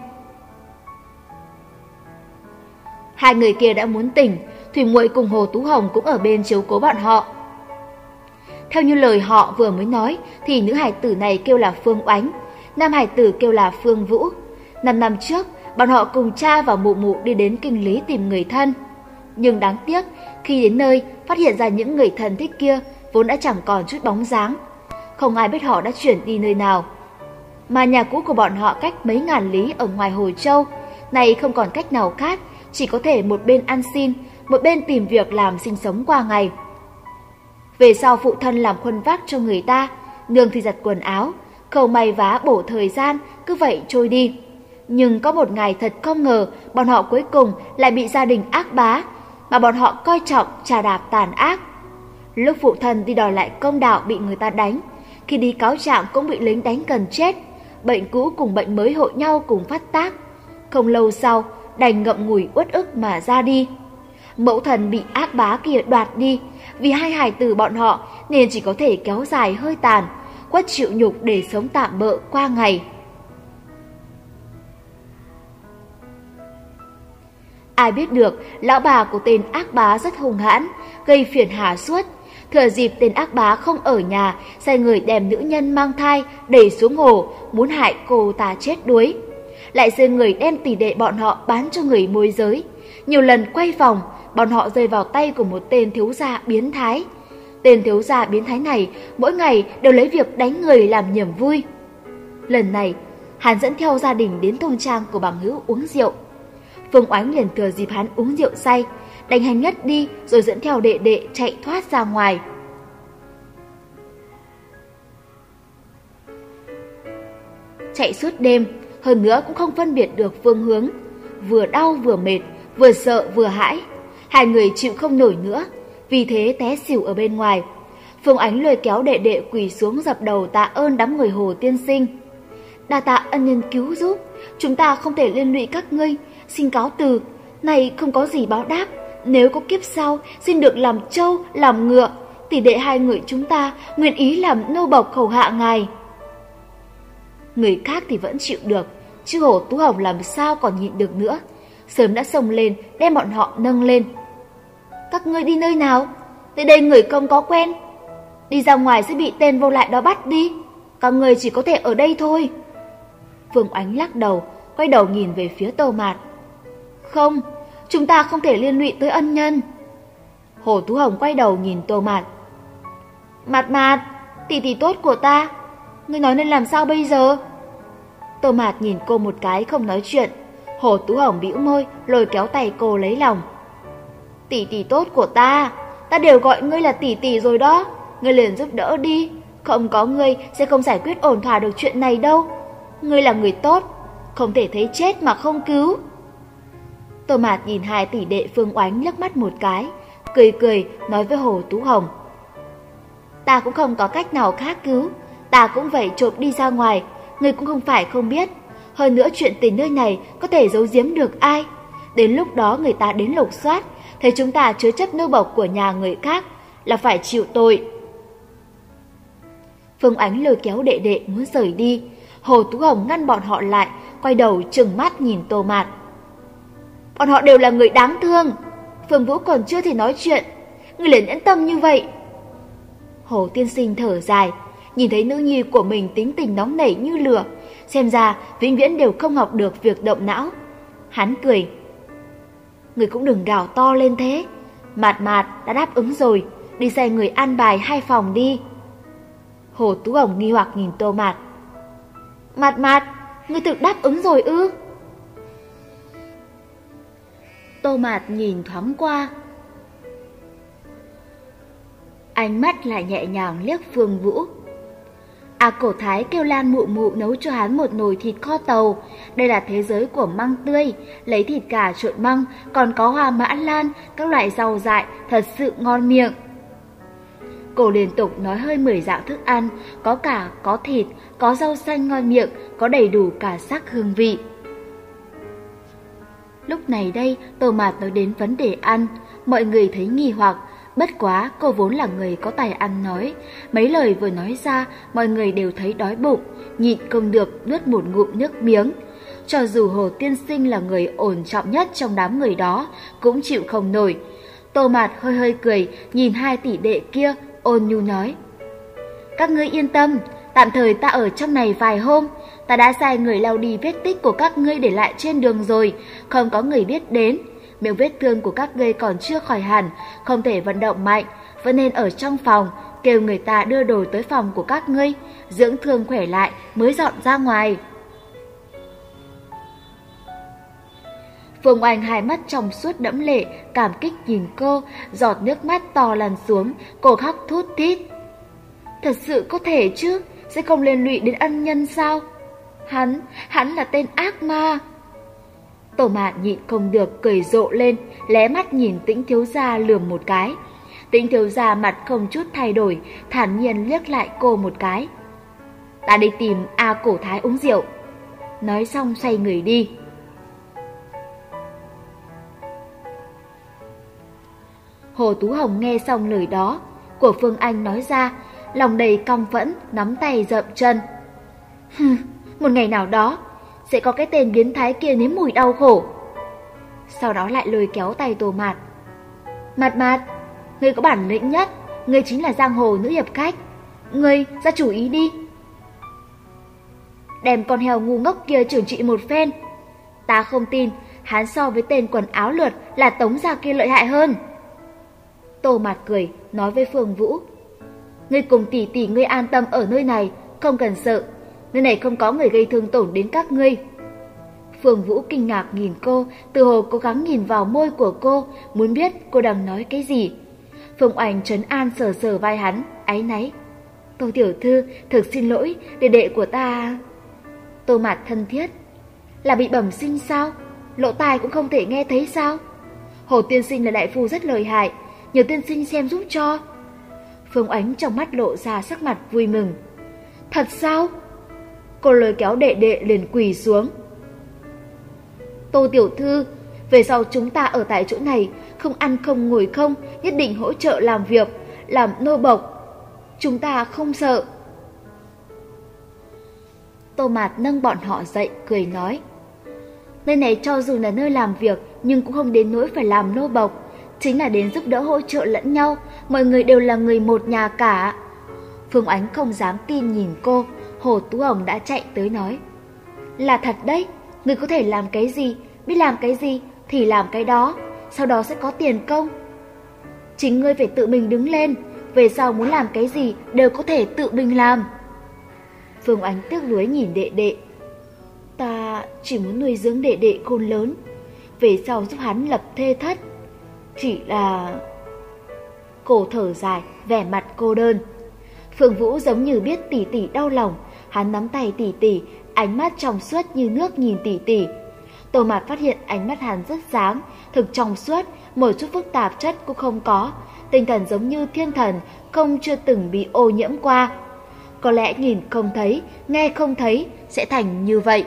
Hai người kia đã muốn tỉnh, Thủy Muội cùng Hồ Tú Hồng cũng ở bên chiếu cố bọn họ. Theo như lời họ vừa mới nói thì nữ hài tử này kêu là Phương Oánh, nam hài tử kêu là Phương Vũ. 5 năm trước, bọn họ cùng cha và mụ mụ đi đến Kinh Lý tìm người thân. Nhưng đáng tiếc, khi đến nơi, phát hiện ra những người thân thích kia vốn đã chẳng còn chút bóng dáng. Không ai biết họ đã chuyển đi nơi nào. Mà nhà cũ của bọn họ cách mấy ngàn lý ở ngoài Hồ Châu, này không còn cách nào khác, chỉ có thể một bên ăn xin, một bên tìm việc làm sinh sống qua ngày. Về sau phụ thân làm khuân vác cho người ta, nương thì giặt quần áo, khâu may vá bổ thời gian, cứ vậy trôi đi. Nhưng có một ngày thật không ngờ, bọn họ cuối cùng lại bị gia đình ác bá, mà bọn họ coi trọng trà đạp tàn ác. Lúc phụ thân đi đòi lại công đạo bị người ta đánh, khi đi cáo trạng cũng bị lính đánh gần chết. Bệnh cũ cùng bệnh mới hội nhau cùng phát tác. Không lâu sau, đành ngậm ngùi uất ức mà ra đi. Mẫu thần bị ác bá kia đoạt đi, vì hai hài tử bọn họ nên chỉ có thể kéo dài hơi tàn, quất chịu nhục để sống tạm bợ qua ngày. Ai biết được, lão bà của tên ác bá rất hung hãn, gây phiền hà suốt. Thừa dịp tên ác bá không ở nhà, sai người đem nữ nhân mang thai đẩy xuống hồ, muốn hại cô ta chết đuối. Lại sai người đem tỷ đệ bọn họ bán cho người môi giới. Nhiều lần quay vòng, bọn họ rơi vào tay của một tên thiếu gia biến thái. Tên thiếu gia biến thái này mỗi ngày đều lấy việc đánh người làm niềm vui. Lần này, hắn dẫn theo gia đình đến thôn trang của bằng hữu uống rượu. Phương Oánh liền thừa dịp hắn uống rượu say, đánh hắn ngất đi rồi dẫn theo đệ đệ chạy thoát ra ngoài. Chạy suốt đêm, hơn nữa cũng không phân biệt được phương hướng, vừa đau vừa mệt, vừa sợ vừa hãi. Hai người chịu không nổi nữa, vì thế té xỉu ở bên ngoài. Phương Ánh lôi kéo đệ đệ quỳ xuống dập đầu tạ ơn đám người Hồ tiên sinh. Đa tạ ân nhân cứu giúp, chúng ta không thể liên lụy các ngươi, xin cáo từ, này không có gì báo đáp, nếu có kiếp sau xin được làm trâu, làm ngựa, tỷ đệ hai người chúng ta nguyện ý làm nô bộc hầu hạ ngài. Người khác thì vẫn chịu được, chứ Hồ Tú Hồng làm sao còn nhịn được nữa, sớm đã xông lên đem bọn họ nâng lên. Các ngươi đi nơi nào? Tới đây người không có quen, đi ra ngoài sẽ bị tên vô lại đó bắt đi, các ngươi chỉ có thể ở đây thôi. Phương Oánh lắc đầu, quay đầu nhìn về phía Tô Mạt. Không, chúng ta không thể liên lụy tới ân nhân. Hồ Tú Hồng quay đầu nhìn Tô Mạt. Mạt Mạt, tỷ tỷ tốt của ta, ngươi nói nên làm sao bây giờ? Tô Mạt nhìn cô một cái không nói chuyện. Hồ Tú Hồng bĩu môi, lôi kéo tay cô lấy lòng. Tỷ tỷ tốt của ta đều gọi ngươi là tỷ tỷ rồi đó, ngươi liền giúp đỡ đi, không có ngươi sẽ không giải quyết ổn thỏa được chuyện này đâu. Ngươi là người tốt, không thể thấy chết mà không cứu. Tô Mạt nhìn hai tỷ đệ Phương Oánh liếc mắt một cái, cười cười nói với Hồ Tú Hồng. Ta cũng không có cách nào khác cứu, ta cũng vậy trộm đi ra ngoài, ngươi cũng không phải không biết. Hơn nữa chuyện tình nơi này có thể giấu giếm được ai. Đến lúc đó người ta đến lục soát, thấy chúng ta chứa chấp nô bộc của nhà người khác là phải chịu tội. Phương Oánh lôi kéo đệ đệ muốn rời đi. Hồ Tú Hồng ngăn bọn họ lại, quay đầu trừng mắt nhìn Tô Mạt. Bọn họ đều là người đáng thương, Phương Vũ còn chưa thể nói chuyện, ngươi liền nhẫn tâm như vậy. Hồ tiên sinh thở dài, nhìn thấy nữ nhi của mình tính tình nóng nảy như lửa, xem ra vĩnh viễn đều không học được việc động não. Hắn cười. Người cũng đừng gào to lên thế, Mạt Mạt đã đáp ứng rồi, đi sai người an bài 2 phòng đi. Hồ Tú Hồng nghi hoặc nhìn Tô Mạt. Mạt Mạt, ngươi tự đáp ứng rồi ư? Tô Mạt nhìn thoáng qua, ánh mắt lại nhẹ nhàng liếc Phương Vũ. Cổ Thái kêu Lan mụ mụ nấu cho hắn một nồi thịt kho tàu. Đây là thế giới của măng tươi, lấy thịt gà trộn măng, còn có hoa mã lan, các loại rau dại, thật sự ngon miệng. Cô liên tục nói hơi 10 dạng thức ăn, có cả có thịt, có rau xanh ngon miệng, có đầy đủ cả sắc hương vị. Lúc này đây, Tô Mạt nói đến vấn đề ăn, mọi người thấy nghi hoặc. Bất quá, cô vốn là người có tài ăn nói. Mấy lời vừa nói ra, mọi người đều thấy đói bụng, nhịn không được nuốt một ngụm nước miếng. Cho dù Hồ tiên sinh là người ổn trọng nhất trong đám người đó, cũng chịu không nổi. Tô Mạt hơi hơi cười, nhìn hai tỷ đệ kia, ôn nhu nói. Các ngươi yên tâm, tạm thời ta ở trong này vài hôm. Ta đã sai người lau đi vết tích của các ngươi để lại trên đường rồi, không có người biết đến. Miệng vết thương của các ngươi còn chưa khỏi hẳn, không thể vận động mạnh, vẫn nên ở trong phòng, kêu người ta đưa đồ tới phòng của các ngươi, dưỡng thương khỏe lại mới dọn ra ngoài. Phương Oanh hai mắt trong suốt đẫm lệ, cảm kích nhìn cô, giọt nước mắt to lăn xuống, cô khóc thút thít. Thật sự có thể chứ, sẽ không liên lụy đến ân nhân sao? Hắn là tên ác ma. Tô Mạt nhịn không được cười rộ lên, lé mắt nhìn Tĩnh thiếu gia lườm một cái. Tĩnh thiếu gia mặt không chút thay đổi, thản nhiên liếc lại cô một cái. Ta đi tìm Cổ Thái uống rượu. Nói xong xoay người đi. Hồ Tú Hồng nghe xong lời đó của Phương Anh nói ra, lòng đầy căm phẫn, nắm tay dậm chân. Một ngày nào đó sẽ có cái tên biến thái kia nếm mùi đau khổ. Sau đó lại lôi kéo tay Tô Mạt. Mạt Mạt, ngươi có bản lĩnh nhất, ngươi chính là giang hồ nữ hiệp khách, ngươi ra chủ ý đi. Đem con heo ngu ngốc kia trừng trị một phen. Ta không tin hắn so với tên quần áo lượt là Tống gia kia lợi hại hơn. Tô Mạt cười, nói với Phương Vũ. Ngươi cùng tỷ tỷ ngươi an tâm ở nơi này, không cần sợ. Nơi này không có người gây thương tổn đến các ngươi. Phương Vũ kinh ngạc nhìn cô, tự hồ cố gắng nhìn vào môi của cô, muốn biết cô đang nói cái gì. Phương Oanh trấn an sờ sờ vai hắn, áy náy. Tô tiểu thư, thực xin lỗi, đệ đệ của ta. Tô Mạt thân thiết. Là bị bẩm sinh sao? Lỗ tai cũng không thể nghe thấy sao? Hồ tiên sinh là đại phu rất lợi hại, nhờ tiên sinh xem giúp cho. Phương Oánh trong mắt lộ ra sắc mặt vui mừng. Thật sao? cô lôi kéo đệ đệ liền quỳ xuống. Tô tiểu thư, về sau chúng ta ở tại chỗ này, không ăn không ngồi không, nhất định hỗ trợ làm việc, làm nô bộc. Chúng ta không sợ. Tô Mạt nâng bọn họ dậy, cười nói. Nơi này cho dù là nơi làm việc, nhưng cũng không đến nỗi phải làm nô bộc. Chính là đến giúp đỡ hỗ trợ lẫn nhau, mọi người đều là người một nhà cả. Phương Oánh không dám tin nhìn cô, Hồ Tú Hồng đã chạy tới nói. Là thật đấy, người có thể làm cái gì, biết làm cái gì thì làm cái đó, sau đó sẽ có tiền công. Chính ngươi phải tự mình đứng lên, về sau muốn làm cái gì đều có thể tự mình làm. Phương Oánh tiếc nuối nhìn đệ đệ. Ta chỉ muốn nuôi dưỡng đệ đệ khôn lớn, về sau giúp hắn lập thê thất. Chỉ là... Cô thở dài, vẻ mặt cô đơn. Phương Vũ giống như biết tỷ tỷ đau lòng, hắn nắm tay tỷ tỷ, ánh mắt trong suốt như nước nhìn tỷ tỷ. Tô Mạt phát hiện ánh mắt hắn rất sáng, thực trong suốt, một chút phức tạp chất cũng không có, tinh thần giống như thiên thần, không chưa từng bị ô nhiễm qua. Có lẽ nhìn không thấy, nghe không thấy sẽ thành như vậy.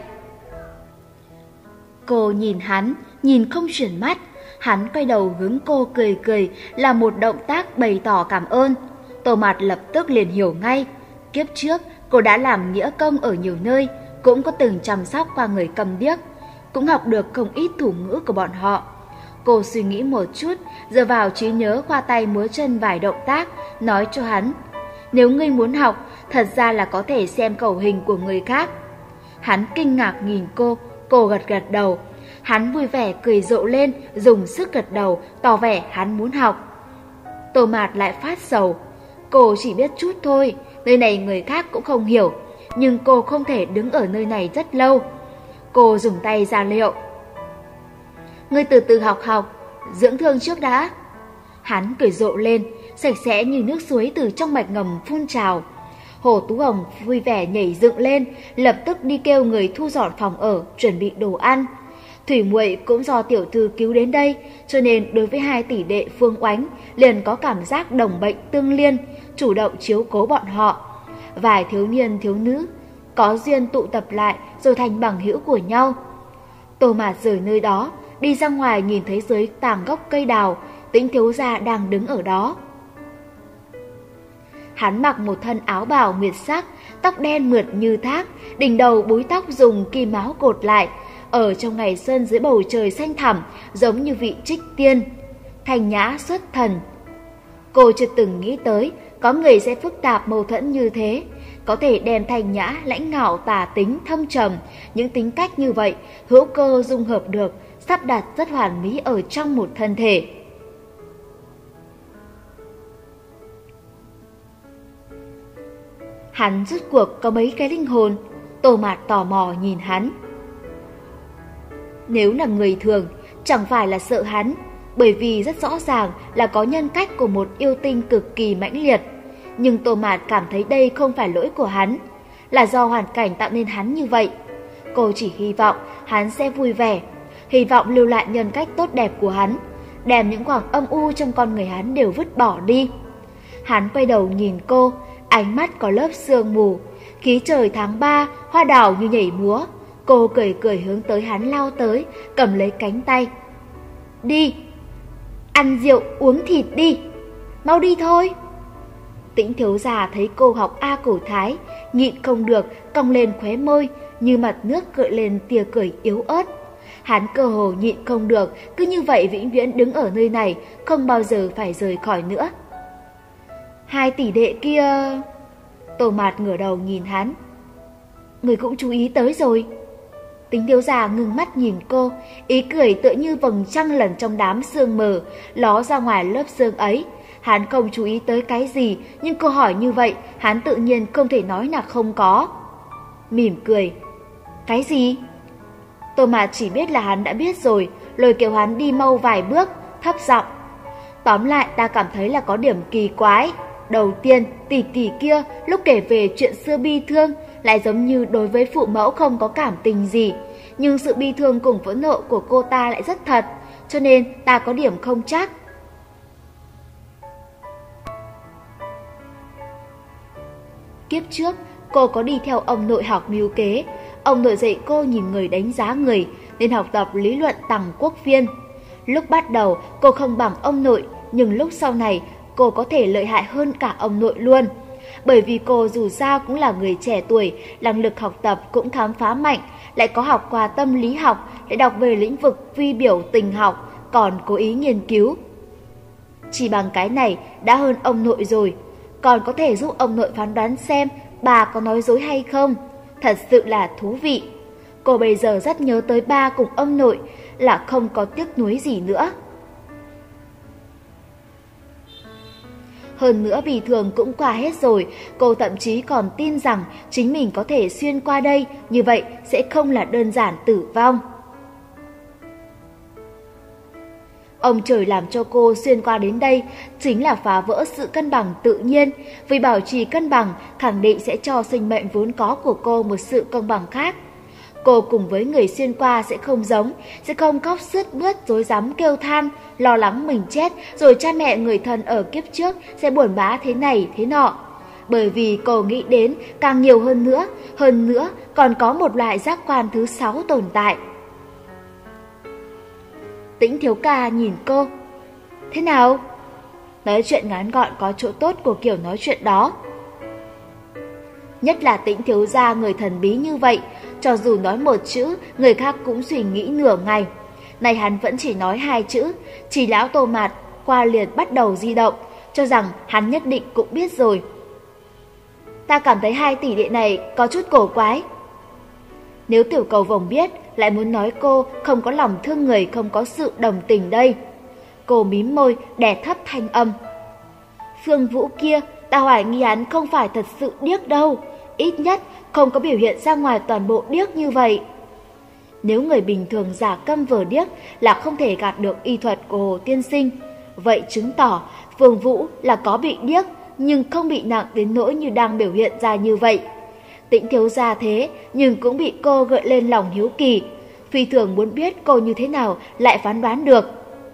Cô nhìn hắn, nhìn không chuyển mắt, hắn quay đầu hướng cô cười cười là một động tác bày tỏ cảm ơn. Tô Mạt lập tức liền hiểu ngay, kiếp trước cô đã làm nghĩa công ở nhiều nơi, cũng có từng chăm sóc qua người cầm điếc, cũng học được không ít thủ ngữ của bọn họ. Cô suy nghĩ một chút, dựa vào trí nhớ khoa tay múa chân vài động tác, nói cho hắn. Nếu ngươi muốn học, thật ra là có thể xem khẩu hình của người khác. Hắn kinh ngạc nhìn cô gật gật đầu. Hắn vui vẻ cười rộ lên, dùng sức gật đầu, tỏ vẻ hắn muốn học. Tô Mạt lại phát sầu. Cô chỉ biết chút thôi, nơi này người khác cũng không hiểu, nhưng cô không thể đứng ở nơi này rất lâu. Cô dùng tay ra hiệu. Ngươi từ từ học, dưỡng thương trước đã. Hắn cười rộ lên, sạch sẽ như nước suối từ trong mạch ngầm phun trào. Hồ Tú Hồng vui vẻ nhảy dựng lên, lập tức đi kêu người thu dọn phòng ở, chuẩn bị đồ ăn. Thủy Muội cũng do tiểu thư cứu đến đây, cho nên đối với hai tỷ đệ Phương Oánh liền có cảm giác đồng bệnh tương liên, chủ động chiếu cố bọn họ. Vài thiếu niên thiếu nữ có duyên tụ tập lại rồi thành bằng hữu của nhau. Tô Mạt rời nơi đó, đi ra ngoài nhìn thấy dưới tàng gốc cây đào, Tĩnh thiếu gia đang đứng ở đó. Hắn mặc một thân áo bào nguyệt sắc, tóc đen mượt như thác, đỉnh đầu búi tóc dùng kim máu cột lại, ở trong ngày xuân dưới bầu trời xanh thẳm, giống như vị trích tiên, thanh nhã xuất thần. Cô chưa từng nghĩ tới có người sẽ phức tạp mâu thuẫn như thế, có thể đem thanh nhã, lãnh ngạo, tà tính, thâm trầm, những tính cách như vậy, hữu cơ dung hợp được, sắp đặt rất hoàn mỹ ở trong một thân thể. Hắn rốt cuộc có mấy cái linh hồn? Tô Mạt tò mò nhìn hắn. Nếu là người thường, chẳng phải là sợ hắn, bởi vì rất rõ ràng là có nhân cách của một yêu tinh cực kỳ mãnh liệt. Nhưng Tô Mạt cảm thấy đây không phải lỗi của hắn, là do hoàn cảnh tạo nên hắn như vậy. Cô chỉ hy vọng hắn sẽ vui vẻ, hy vọng lưu lại nhân cách tốt đẹp của hắn, đem những khoảng âm u trong con người hắn đều vứt bỏ đi. Hắn quay đầu nhìn cô, ánh mắt có lớp sương mù, khí trời tháng 3, hoa đào như nhảy múa. Cô cười cười hướng tới hắn lao tới, cầm lấy cánh tay. Đi, ăn rượu uống thịt đi, mau đi thôi. Tĩnh thiếu già thấy cô học A Cổ Thái, nhịn không được, cong lên khóe môi, như mặt nước gợi lên tia cười yếu ớt. Hắn cơ hồ nhịn không được, cứ như vậy vĩnh viễn đứng ở nơi này, không bao giờ phải rời khỏi nữa. Hai tỷ đệ kia... Tô Mạt ngửa đầu nhìn hắn. Người cũng chú ý tới rồi. Tĩnh thiếu già ngừng mắt nhìn cô, ý cười tựa như vầng trăng lần trong đám sương mờ, ló ra ngoài lớp sương ấy. Hắn không chú ý tới cái gì, nhưng cô hỏi như vậy, hắn tự nhiên không thể nói là không có. Mỉm cười. Cái gì? Tô Mạt chỉ biết là hắn đã biết rồi, lôi kéo hắn đi mau vài bước, thấp giọng. Tóm lại ta cảm thấy là có điểm kỳ quái. Đầu tiên, tỷ tỷ kia lúc kể về chuyện xưa bi thương, lại giống như đối với phụ mẫu không có cảm tình gì. Nhưng sự bi thương cùng phẫn nộ của cô ta lại rất thật, cho nên ta có điểm không chắc. Kiếp trước, cô có đi theo ông nội học mưu kế. Ông nội dạy cô nhìn người đánh giá người, nên học tập lý luận Tằng Quốc Phiên. Lúc bắt đầu cô không bằng ông nội, nhưng lúc sau này cô có thể lợi hại hơn cả ông nội luôn. Bởi vì cô dù sao cũng là người trẻ tuổi, năng lực học tập cũng khám phá mạnh, lại có học qua tâm lý học, lại đọc về lĩnh vực vi biểu tình học, còn cố ý nghiên cứu. Chỉ bằng cái này đã hơn ông nội rồi, còn có thể giúp ông nội phán đoán xem bà có nói dối hay không. Thật sự là thú vị. Cô bây giờ rất nhớ tới ba cùng ông nội, là không có tiếc nuối gì nữa. Hơn nữa vì thường cũng qua hết rồi, cô thậm chí còn tin rằng chính mình có thể xuyên qua đây, như vậy sẽ không là đơn giản tử vong. Ông trời làm cho cô xuyên qua đến đây chính là phá vỡ sự cân bằng tự nhiên, vì bảo trì cân bằng khẳng định sẽ cho sinh mệnh vốn có của cô một sự công bằng khác. Cô cùng với người xuyên qua sẽ không giống, sẽ không khóc sướt mướt rối rắm kêu than, lo lắng mình chết, rồi cha mẹ người thân ở kiếp trước sẽ buồn bã thế này thế nọ. Bởi vì cô nghĩ đến càng nhiều hơn nữa còn có một loại giác quan thứ 6 tồn tại. Tĩnh Thiếu Ca nhìn cô. Thế nào? Nói chuyện ngắn gọn có chỗ tốt của kiểu nói chuyện đó. Nhất là Tĩnh thiếu gia người thần bí như vậy, cho dù nói một chữ, người khác cũng suy nghĩ nửa ngày. Này hắn vẫn chỉ nói 2 chữ, chỉ lão Tô Mạt qua liền bắt đầu di động, cho rằng hắn nhất định cũng biết rồi. Ta cảm thấy 2 tỷ đệ này có chút cổ quái. Nếu Tiểu Cầu Vồng biết, lại muốn nói cô không có lòng thương người, không có sự đồng tình đây. Cô mím môi, đè thấp thanh âm. Phương Vũ kia, ta hoài nghi hắn không phải thật sự điếc đâu, ít nhất không có biểu hiện ra ngoài toàn bộ điếc như vậy. Nếu người bình thường giả câm vờ điếc là không thể gạt được y thuật của Hồ tiên sinh, vậy chứng tỏ Phương Vũ là có bị điếc nhưng không bị nặng đến nỗi như đang biểu hiện ra như vậy. Tĩnh thiếu gia thế nhưng cũng bị cô gợi lên lòng hiếu kỳ, phi thường muốn biết cô như thế nào lại phán đoán được.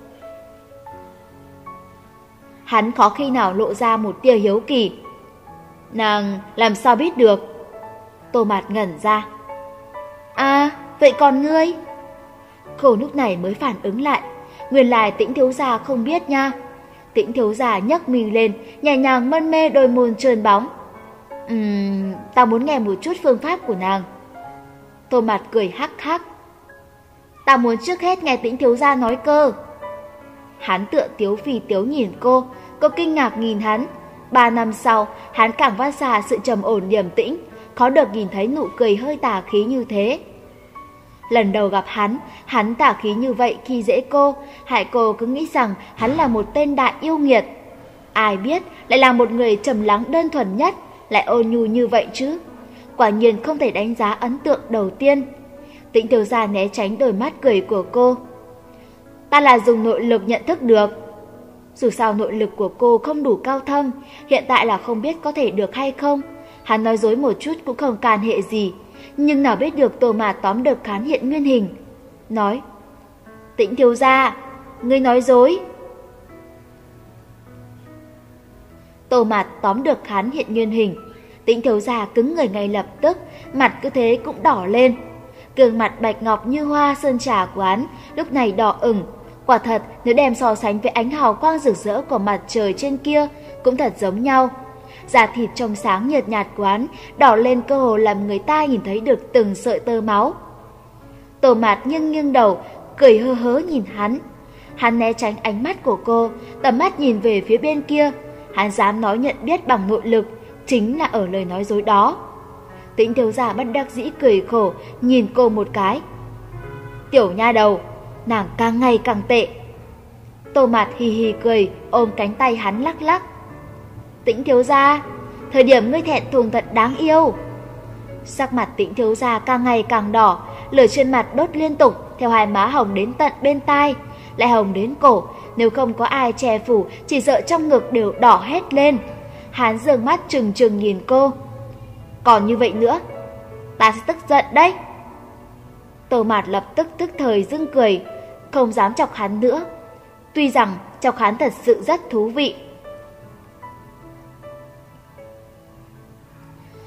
Hắn khó khi nào lộ ra một tia hiếu kỳ. Nàng làm sao biết được? Tô Mạt ngẩn ra. À, vậy còn ngươi? Cô lúc này mới phản ứng lại. Nguyên lai Tĩnh thiếu gia không biết nha. Tĩnh thiếu gia nhấc mình lên, nhẹ nhàng mân mê đôi môi trơn bóng. Ta muốn nghe một chút phương pháp của nàng. Tô Mạt cười hắc hắc. Ta muốn trước hết nghe Tĩnh thiếu gia nói cơ. Hắn tựa tiếu phi tiếu nhìn cô kinh ngạc nhìn hắn. 3 năm sau, hắn càng phát ra sự trầm ổn điềm tĩnh, khó được nhìn thấy nụ cười hơi tà khí như thế. Lần đầu gặp hắn tà khí như vậy khi dễ cô, hại cô cứ nghĩ rằng hắn là một tên đại yêu nghiệt. Ai biết lại là một người trầm lắng đơn thuần nhất, lại ôn nhu như vậy chứ. Quả nhiên không thể đánh giá ấn tượng đầu tiên. Tĩnh thiếu gia né tránh đôi mắt cười của cô. Ta là dùng nội lực nhận thức được. Dù sao nội lực của cô không đủ cao thâm, hiện tại là không biết có thể được hay không. Hắn nói dối một chút cũng không can hệ gì, nhưng nào biết được Tô Mạt tóm được hắn hiện nguyên hình. Nói, Tĩnh thiếu gia, ngươi nói dối. Tô Mạt tóm được hắn hiện nguyên hình. Tĩnh thiếu gia cứng người ngay lập tức, mặt cứ thế cũng đỏ lên. Gương mặt bạch ngọc như hoa sơn trà của hắn lúc này đỏ ửng. Quả thật, nếu đem so sánh với ánh hào quang rực rỡ của mặt trời trên kia, cũng thật giống nhau. Da thịt trong sáng nhợt nhạt của hắn đỏ lên cơ hồ làm người ta nhìn thấy được từng sợi tơ máu. Tô Mạt nghiêng đầu, cười hơ hớ nhìn hắn. Hắn né tránh ánh mắt của cô, tầm mắt nhìn về phía bên kia. Hắn dám nói nhận biết bằng nội lực, chính là ở lời nói dối đó. Tĩnh thiếu gia bất đắc dĩ cười khổ, nhìn cô một cái. Tiểu nha đầu, nàng càng ngày càng tệ. Tô Mạt hì hì cười, ôm cánh tay hắn lắc lắc. Tĩnh thiếu gia, thời điểm ngươi thẹn thùng thật đáng yêu. Sắc mặt Tĩnh thiếu gia càng ngày càng đỏ, lửa trên mặt đốt liên tục, theo hai má hồng đến tận bên tai, lại hồng đến cổ. Nếu không có ai che phủ, chỉ sợ trong ngực đều đỏ hết lên. Hắn giương mắt trừng trừng nhìn cô. Còn như vậy nữa, ta sẽ tức giận đấy. Tô Mạt lập tức tức thời dưng cười, không dám chọc hắn nữa. Tuy rằng chọc hắn thật sự rất thú vị.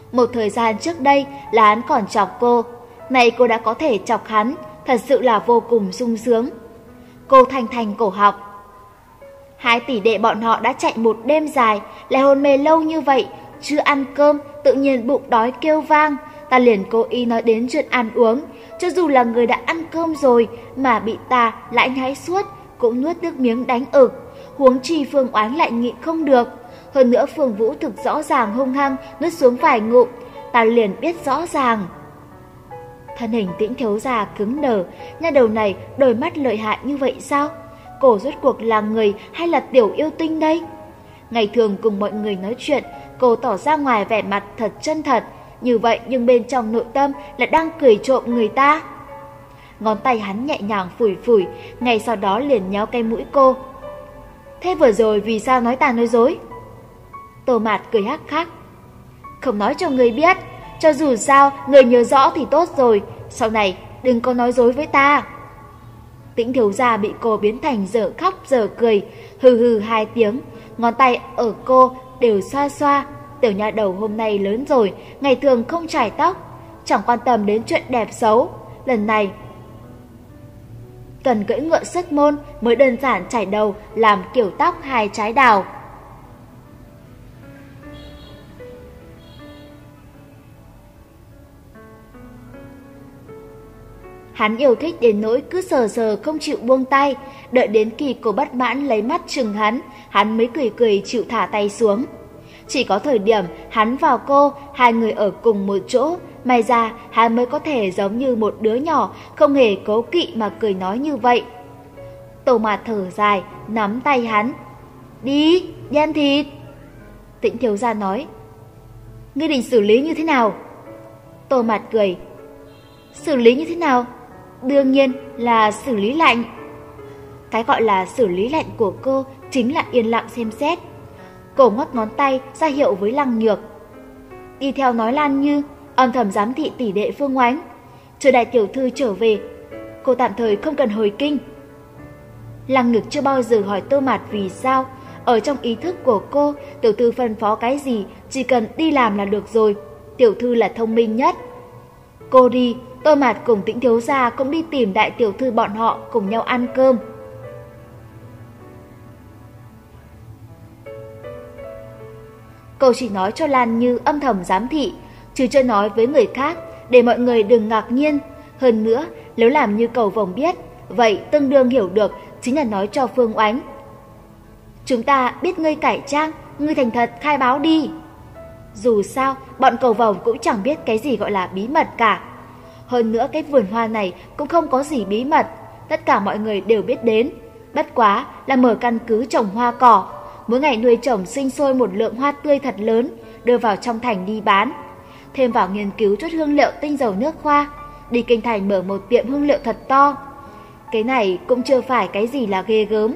Một thời gian trước đây là hắn còn chọc cô, nay cô đã có thể chọc hắn, thật sự là vô cùng sung sướng. Cô thanh thanh cổ họng. Hai tỷ đệ bọn họ đã chạy một đêm dài, lại hôn mê lâu như vậy, chưa ăn cơm, tự nhiên bụng đói kêu vang. Ta liền cố ý nói đến chuyện ăn uống, cho dù là người đã ăn cơm rồi mà bị ta lại nhái suốt, cũng nuốt nước miếng đánh ực. Huống chi Phương Oánh lại nhịn không được. Hơn nữa Phương Vũ thực rõ ràng hung hăng nuốt xuống vài ngụm, ta liền biết rõ ràng. Thân hình Tĩnh thiếu gia cứng đờ, nha đầu này đôi mắt lợi hại như vậy sao? Cô rốt cuộc là người hay là tiểu yêu tinh đây? Ngày thường cùng mọi người nói chuyện, cô tỏ ra ngoài vẻ mặt thật chân thật, như vậy nhưng bên trong nội tâm là đang cười trộm người ta. Ngón tay hắn nhẹ nhàng phủi phủi, ngay sau đó liền nhéo cái mũi cô. Thế vừa rồi vì sao nói ta nói dối? Tô Mạt cười hắc hắc. Không nói cho người biết, cho dù sao người nhớ rõ thì tốt rồi, sau này đừng có nói dối với ta. Tĩnh thiếu gia bị cô biến thành dở khóc dở cười, hừ hừ hai tiếng, ngón tay ở cô đều xoa xoa. Tiểu nha đầu hôm nay lớn rồi, ngày thường không chải tóc, chẳng quan tâm đến chuyện đẹp xấu. Lần này cần cưỡi ngựa xuất môn mới đơn giản chải đầu làm kiểu tóc hai trái đào. Hắn yêu thích đến nỗi cứ sờ sờ không chịu buông tay, đợi đến khi cô bất mãn lấy mắt chừng hắn mới cười cười chịu thả tay xuống. Chỉ có thời điểm hắn vào cô, hai người ở cùng một chỗ, may ra hắn mới có thể giống như một đứa nhỏ, không hề cố kỵ mà cười nói như vậy. Tô Mạt thở dài, nắm tay hắn. Đi ăn thịt. Tĩnh thiếu gia nói. Ngươi định xử lý như thế nào? Tô Mạt cười. Xử lý như thế nào? Đương nhiên là xử lý lạnh. Cái gọi là xử lý lạnh của cô chính là yên lặng xem xét. Cô ngoắc ngón tay ra hiệu với Lăng Nhược. Đi theo nói Lan Như, âm thầm giám thị tỷ đệ Phương Oánh. Chờ đại tiểu thư trở về, cô tạm thời không cần hồi kinh. Lăng Nhược chưa bao giờ hỏi Tô Mạt vì sao. Ở trong ý thức của cô, tiểu thư phân phó cái gì, chỉ cần đi làm là được rồi. Tiểu thư là thông minh nhất. Cô đi, Tô Mạt cùng Tĩnh thiếu gia cũng đi tìm đại tiểu thư bọn họ cùng nhau ăn cơm. Cô chỉ nói cho Lan Như âm thầm giám thị, chứ chưa nói với người khác, để mọi người đừng ngạc nhiên. Hơn nữa, nếu làm như Cầu Vồng biết, vậy tương đương hiểu được chính là nói cho Phương Oánh. Chúng ta biết ngươi cải trang, ngươi thành thật khai báo đi. Dù sao, bọn Cầu Vồng cũng chẳng biết cái gì gọi là bí mật cả. Hơn nữa cái vườn hoa này cũng không có gì bí mật, tất cả mọi người đều biết đến. Bất quá là mở căn cứ trồng hoa cỏ, mỗi ngày nuôi trồng sinh sôi một lượng hoa tươi thật lớn, đưa vào trong thành đi bán. Thêm vào nghiên cứu chút hương liệu tinh dầu nước hoa, đi kinh thành mở một tiệm hương liệu thật to. Cái này cũng chưa phải cái gì là ghê gớm.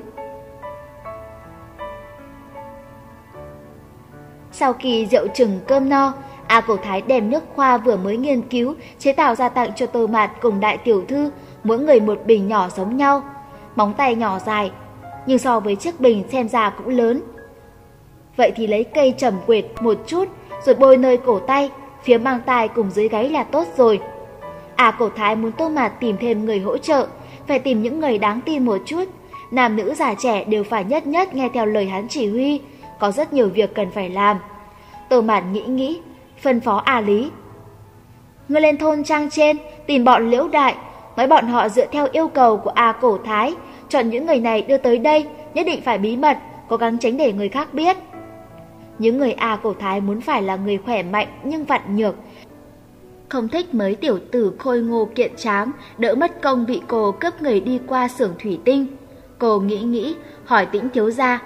Sau khi rượu chừng cơm no, A Cổ Thái đem nước hoa vừa mới nghiên cứu chế tạo ra tặng cho Tô Mạt cùng đại tiểu thư, mỗi người một bình nhỏ giống nhau, móng tay nhỏ dài, nhưng so với chiếc bình xem ra cũng lớn. Vậy thì lấy cây trầm quệt một chút, rồi bôi nơi cổ tay, phía mang tai cùng dưới gáy là tốt rồi. A Cổ Thái muốn Tô Mạt tìm thêm người hỗ trợ, phải tìm những người đáng tin một chút, nam nữ già trẻ đều phải nhất nhất nghe theo lời hắn chỉ huy, có rất nhiều việc cần phải làm. Tô Mạt nghĩ, phân phó A Lý. Ngươi lên thôn trang trên, tìm bọn Liễu Đại, nói bọn họ dựa theo yêu cầu của A Cổ Thái, chọn những người này đưa tới đây, nhất định phải bí mật, cố gắng tránh để người khác biết. Những người A Cổ Thái muốn phải là người khỏe mạnh nhưng vặn nhược, không thích mấy tiểu tử khôi ngô kiện tráng, đỡ mất công bị cô cướp người đi qua xưởng thủy tinh. Cô nghĩ, hỏi Tĩnh thiếu gia.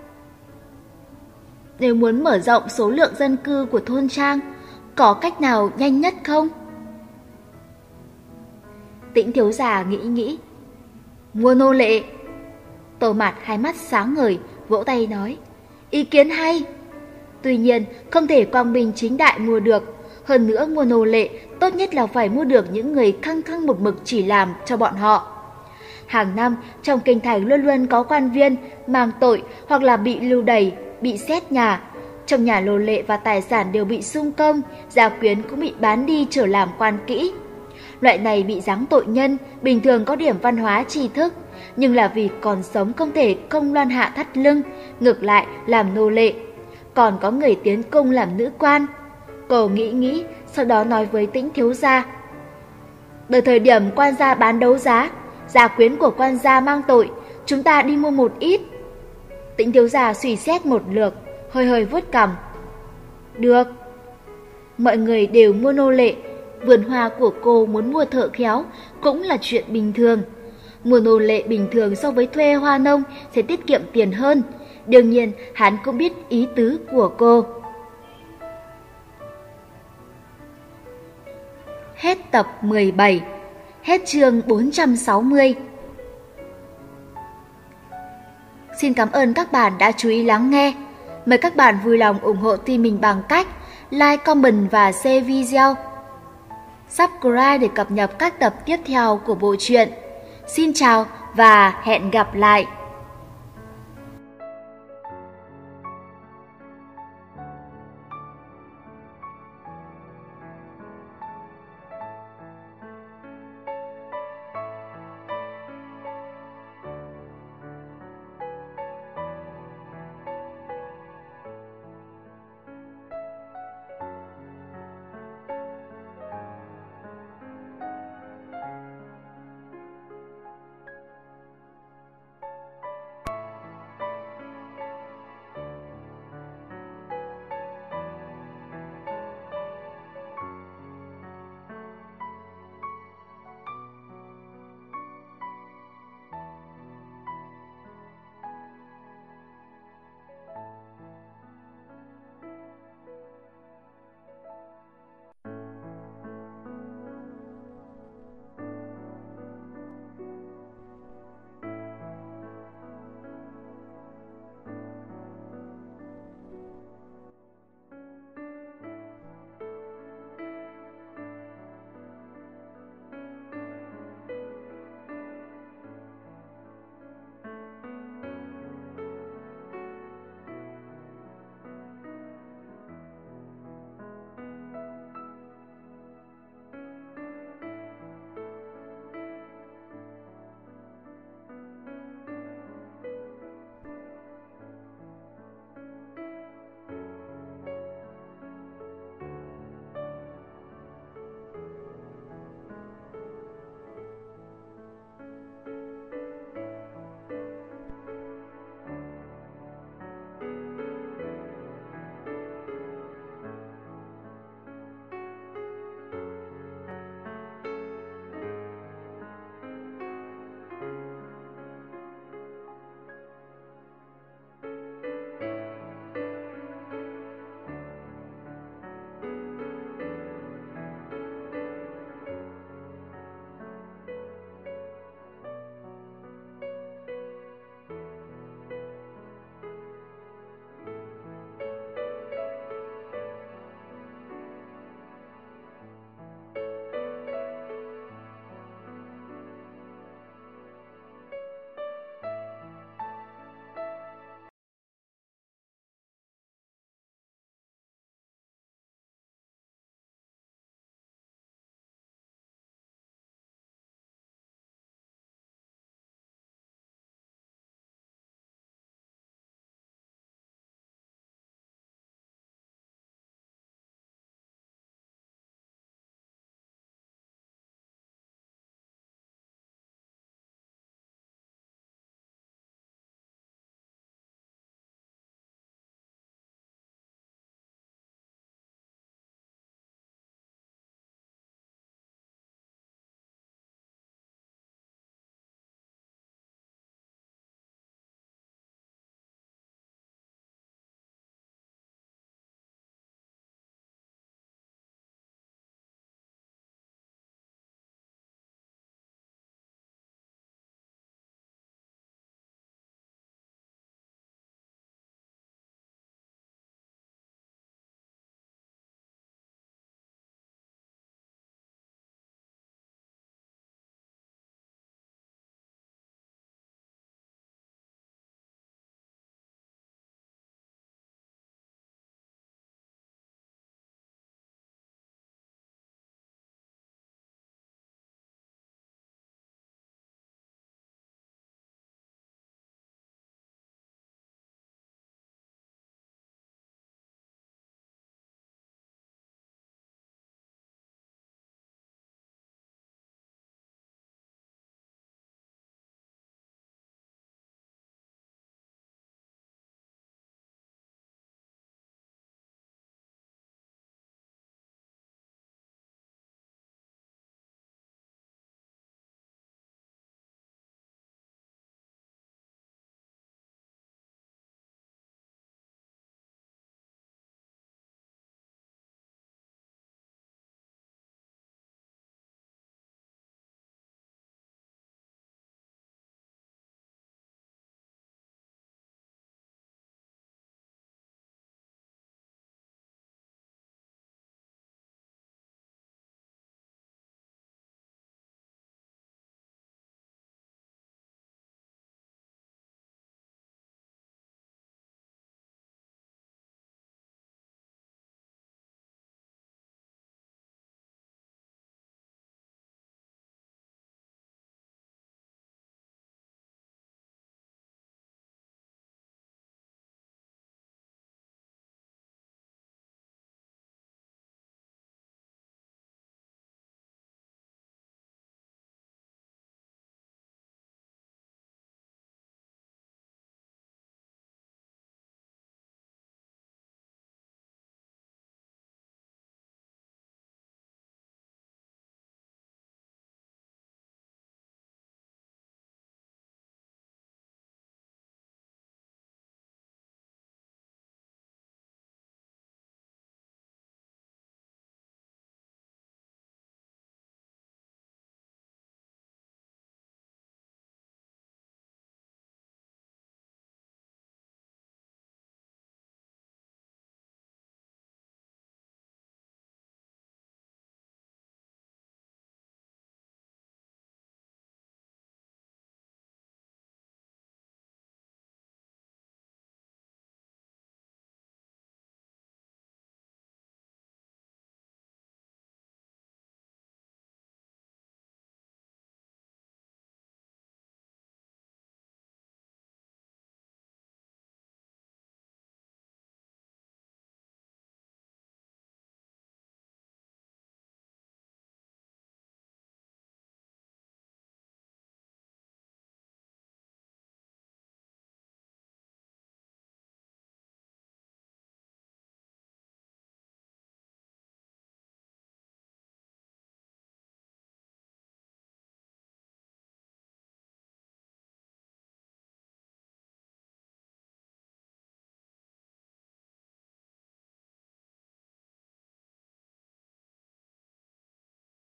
Nếu muốn mở rộng số lượng dân cư của thôn trang, có cách nào nhanh nhất không? Tĩnh thiếu gia nghĩ. Mua nô lệ. Tô Mạt hai mắt sáng ngời, vỗ tay nói. Ý kiến hay. Tuy nhiên, không thể quang minh chính đại mua được. Hơn nữa mua nô lệ, tốt nhất là phải mua được những người khăng khăng một mực chỉ làm cho bọn họ. Hàng năm, trong kinh thành luôn luôn có quan viên mang tội hoặc là bị lưu đày, bị xét nhà. Trong nhà nô lệ và tài sản đều bị xung công, gia quyến cũng bị bán đi trở làm quan kỹ. Loại này bị giáng tội nhân, bình thường có điểm văn hóa tri thức, nhưng là vì còn sống không thể công loan hạ thắt lưng, ngược lại làm nô lệ. Còn có người tiến cung làm nữ quan. Cô nghĩ, sau đó nói với Tĩnh thiếu gia. Từ thời điểm quan gia bán đấu giá, gia quyến của quan gia mang tội, chúng ta đi mua một ít. Tĩnh thiếu gia suy xét một lượt, hơi vuốt cằm. Được. Mọi người đều mua nô lệ, vườn hoa của cô muốn mua thợ khéo cũng là chuyện bình thường. Mua nô lệ bình thường so với thuê hoa nông sẽ tiết kiệm tiền hơn. Đương nhiên, hắn cũng biết ý tứ của cô. Hết tập 17. Hết chương 460. Xin cảm ơn các bạn đã chú ý lắng nghe. Mời các bạn vui lòng ủng hộ team mình bằng cách like, comment và share video. Subscribe để cập nhật các tập tiếp theo của bộ truyện. Xin chào và hẹn gặp lại!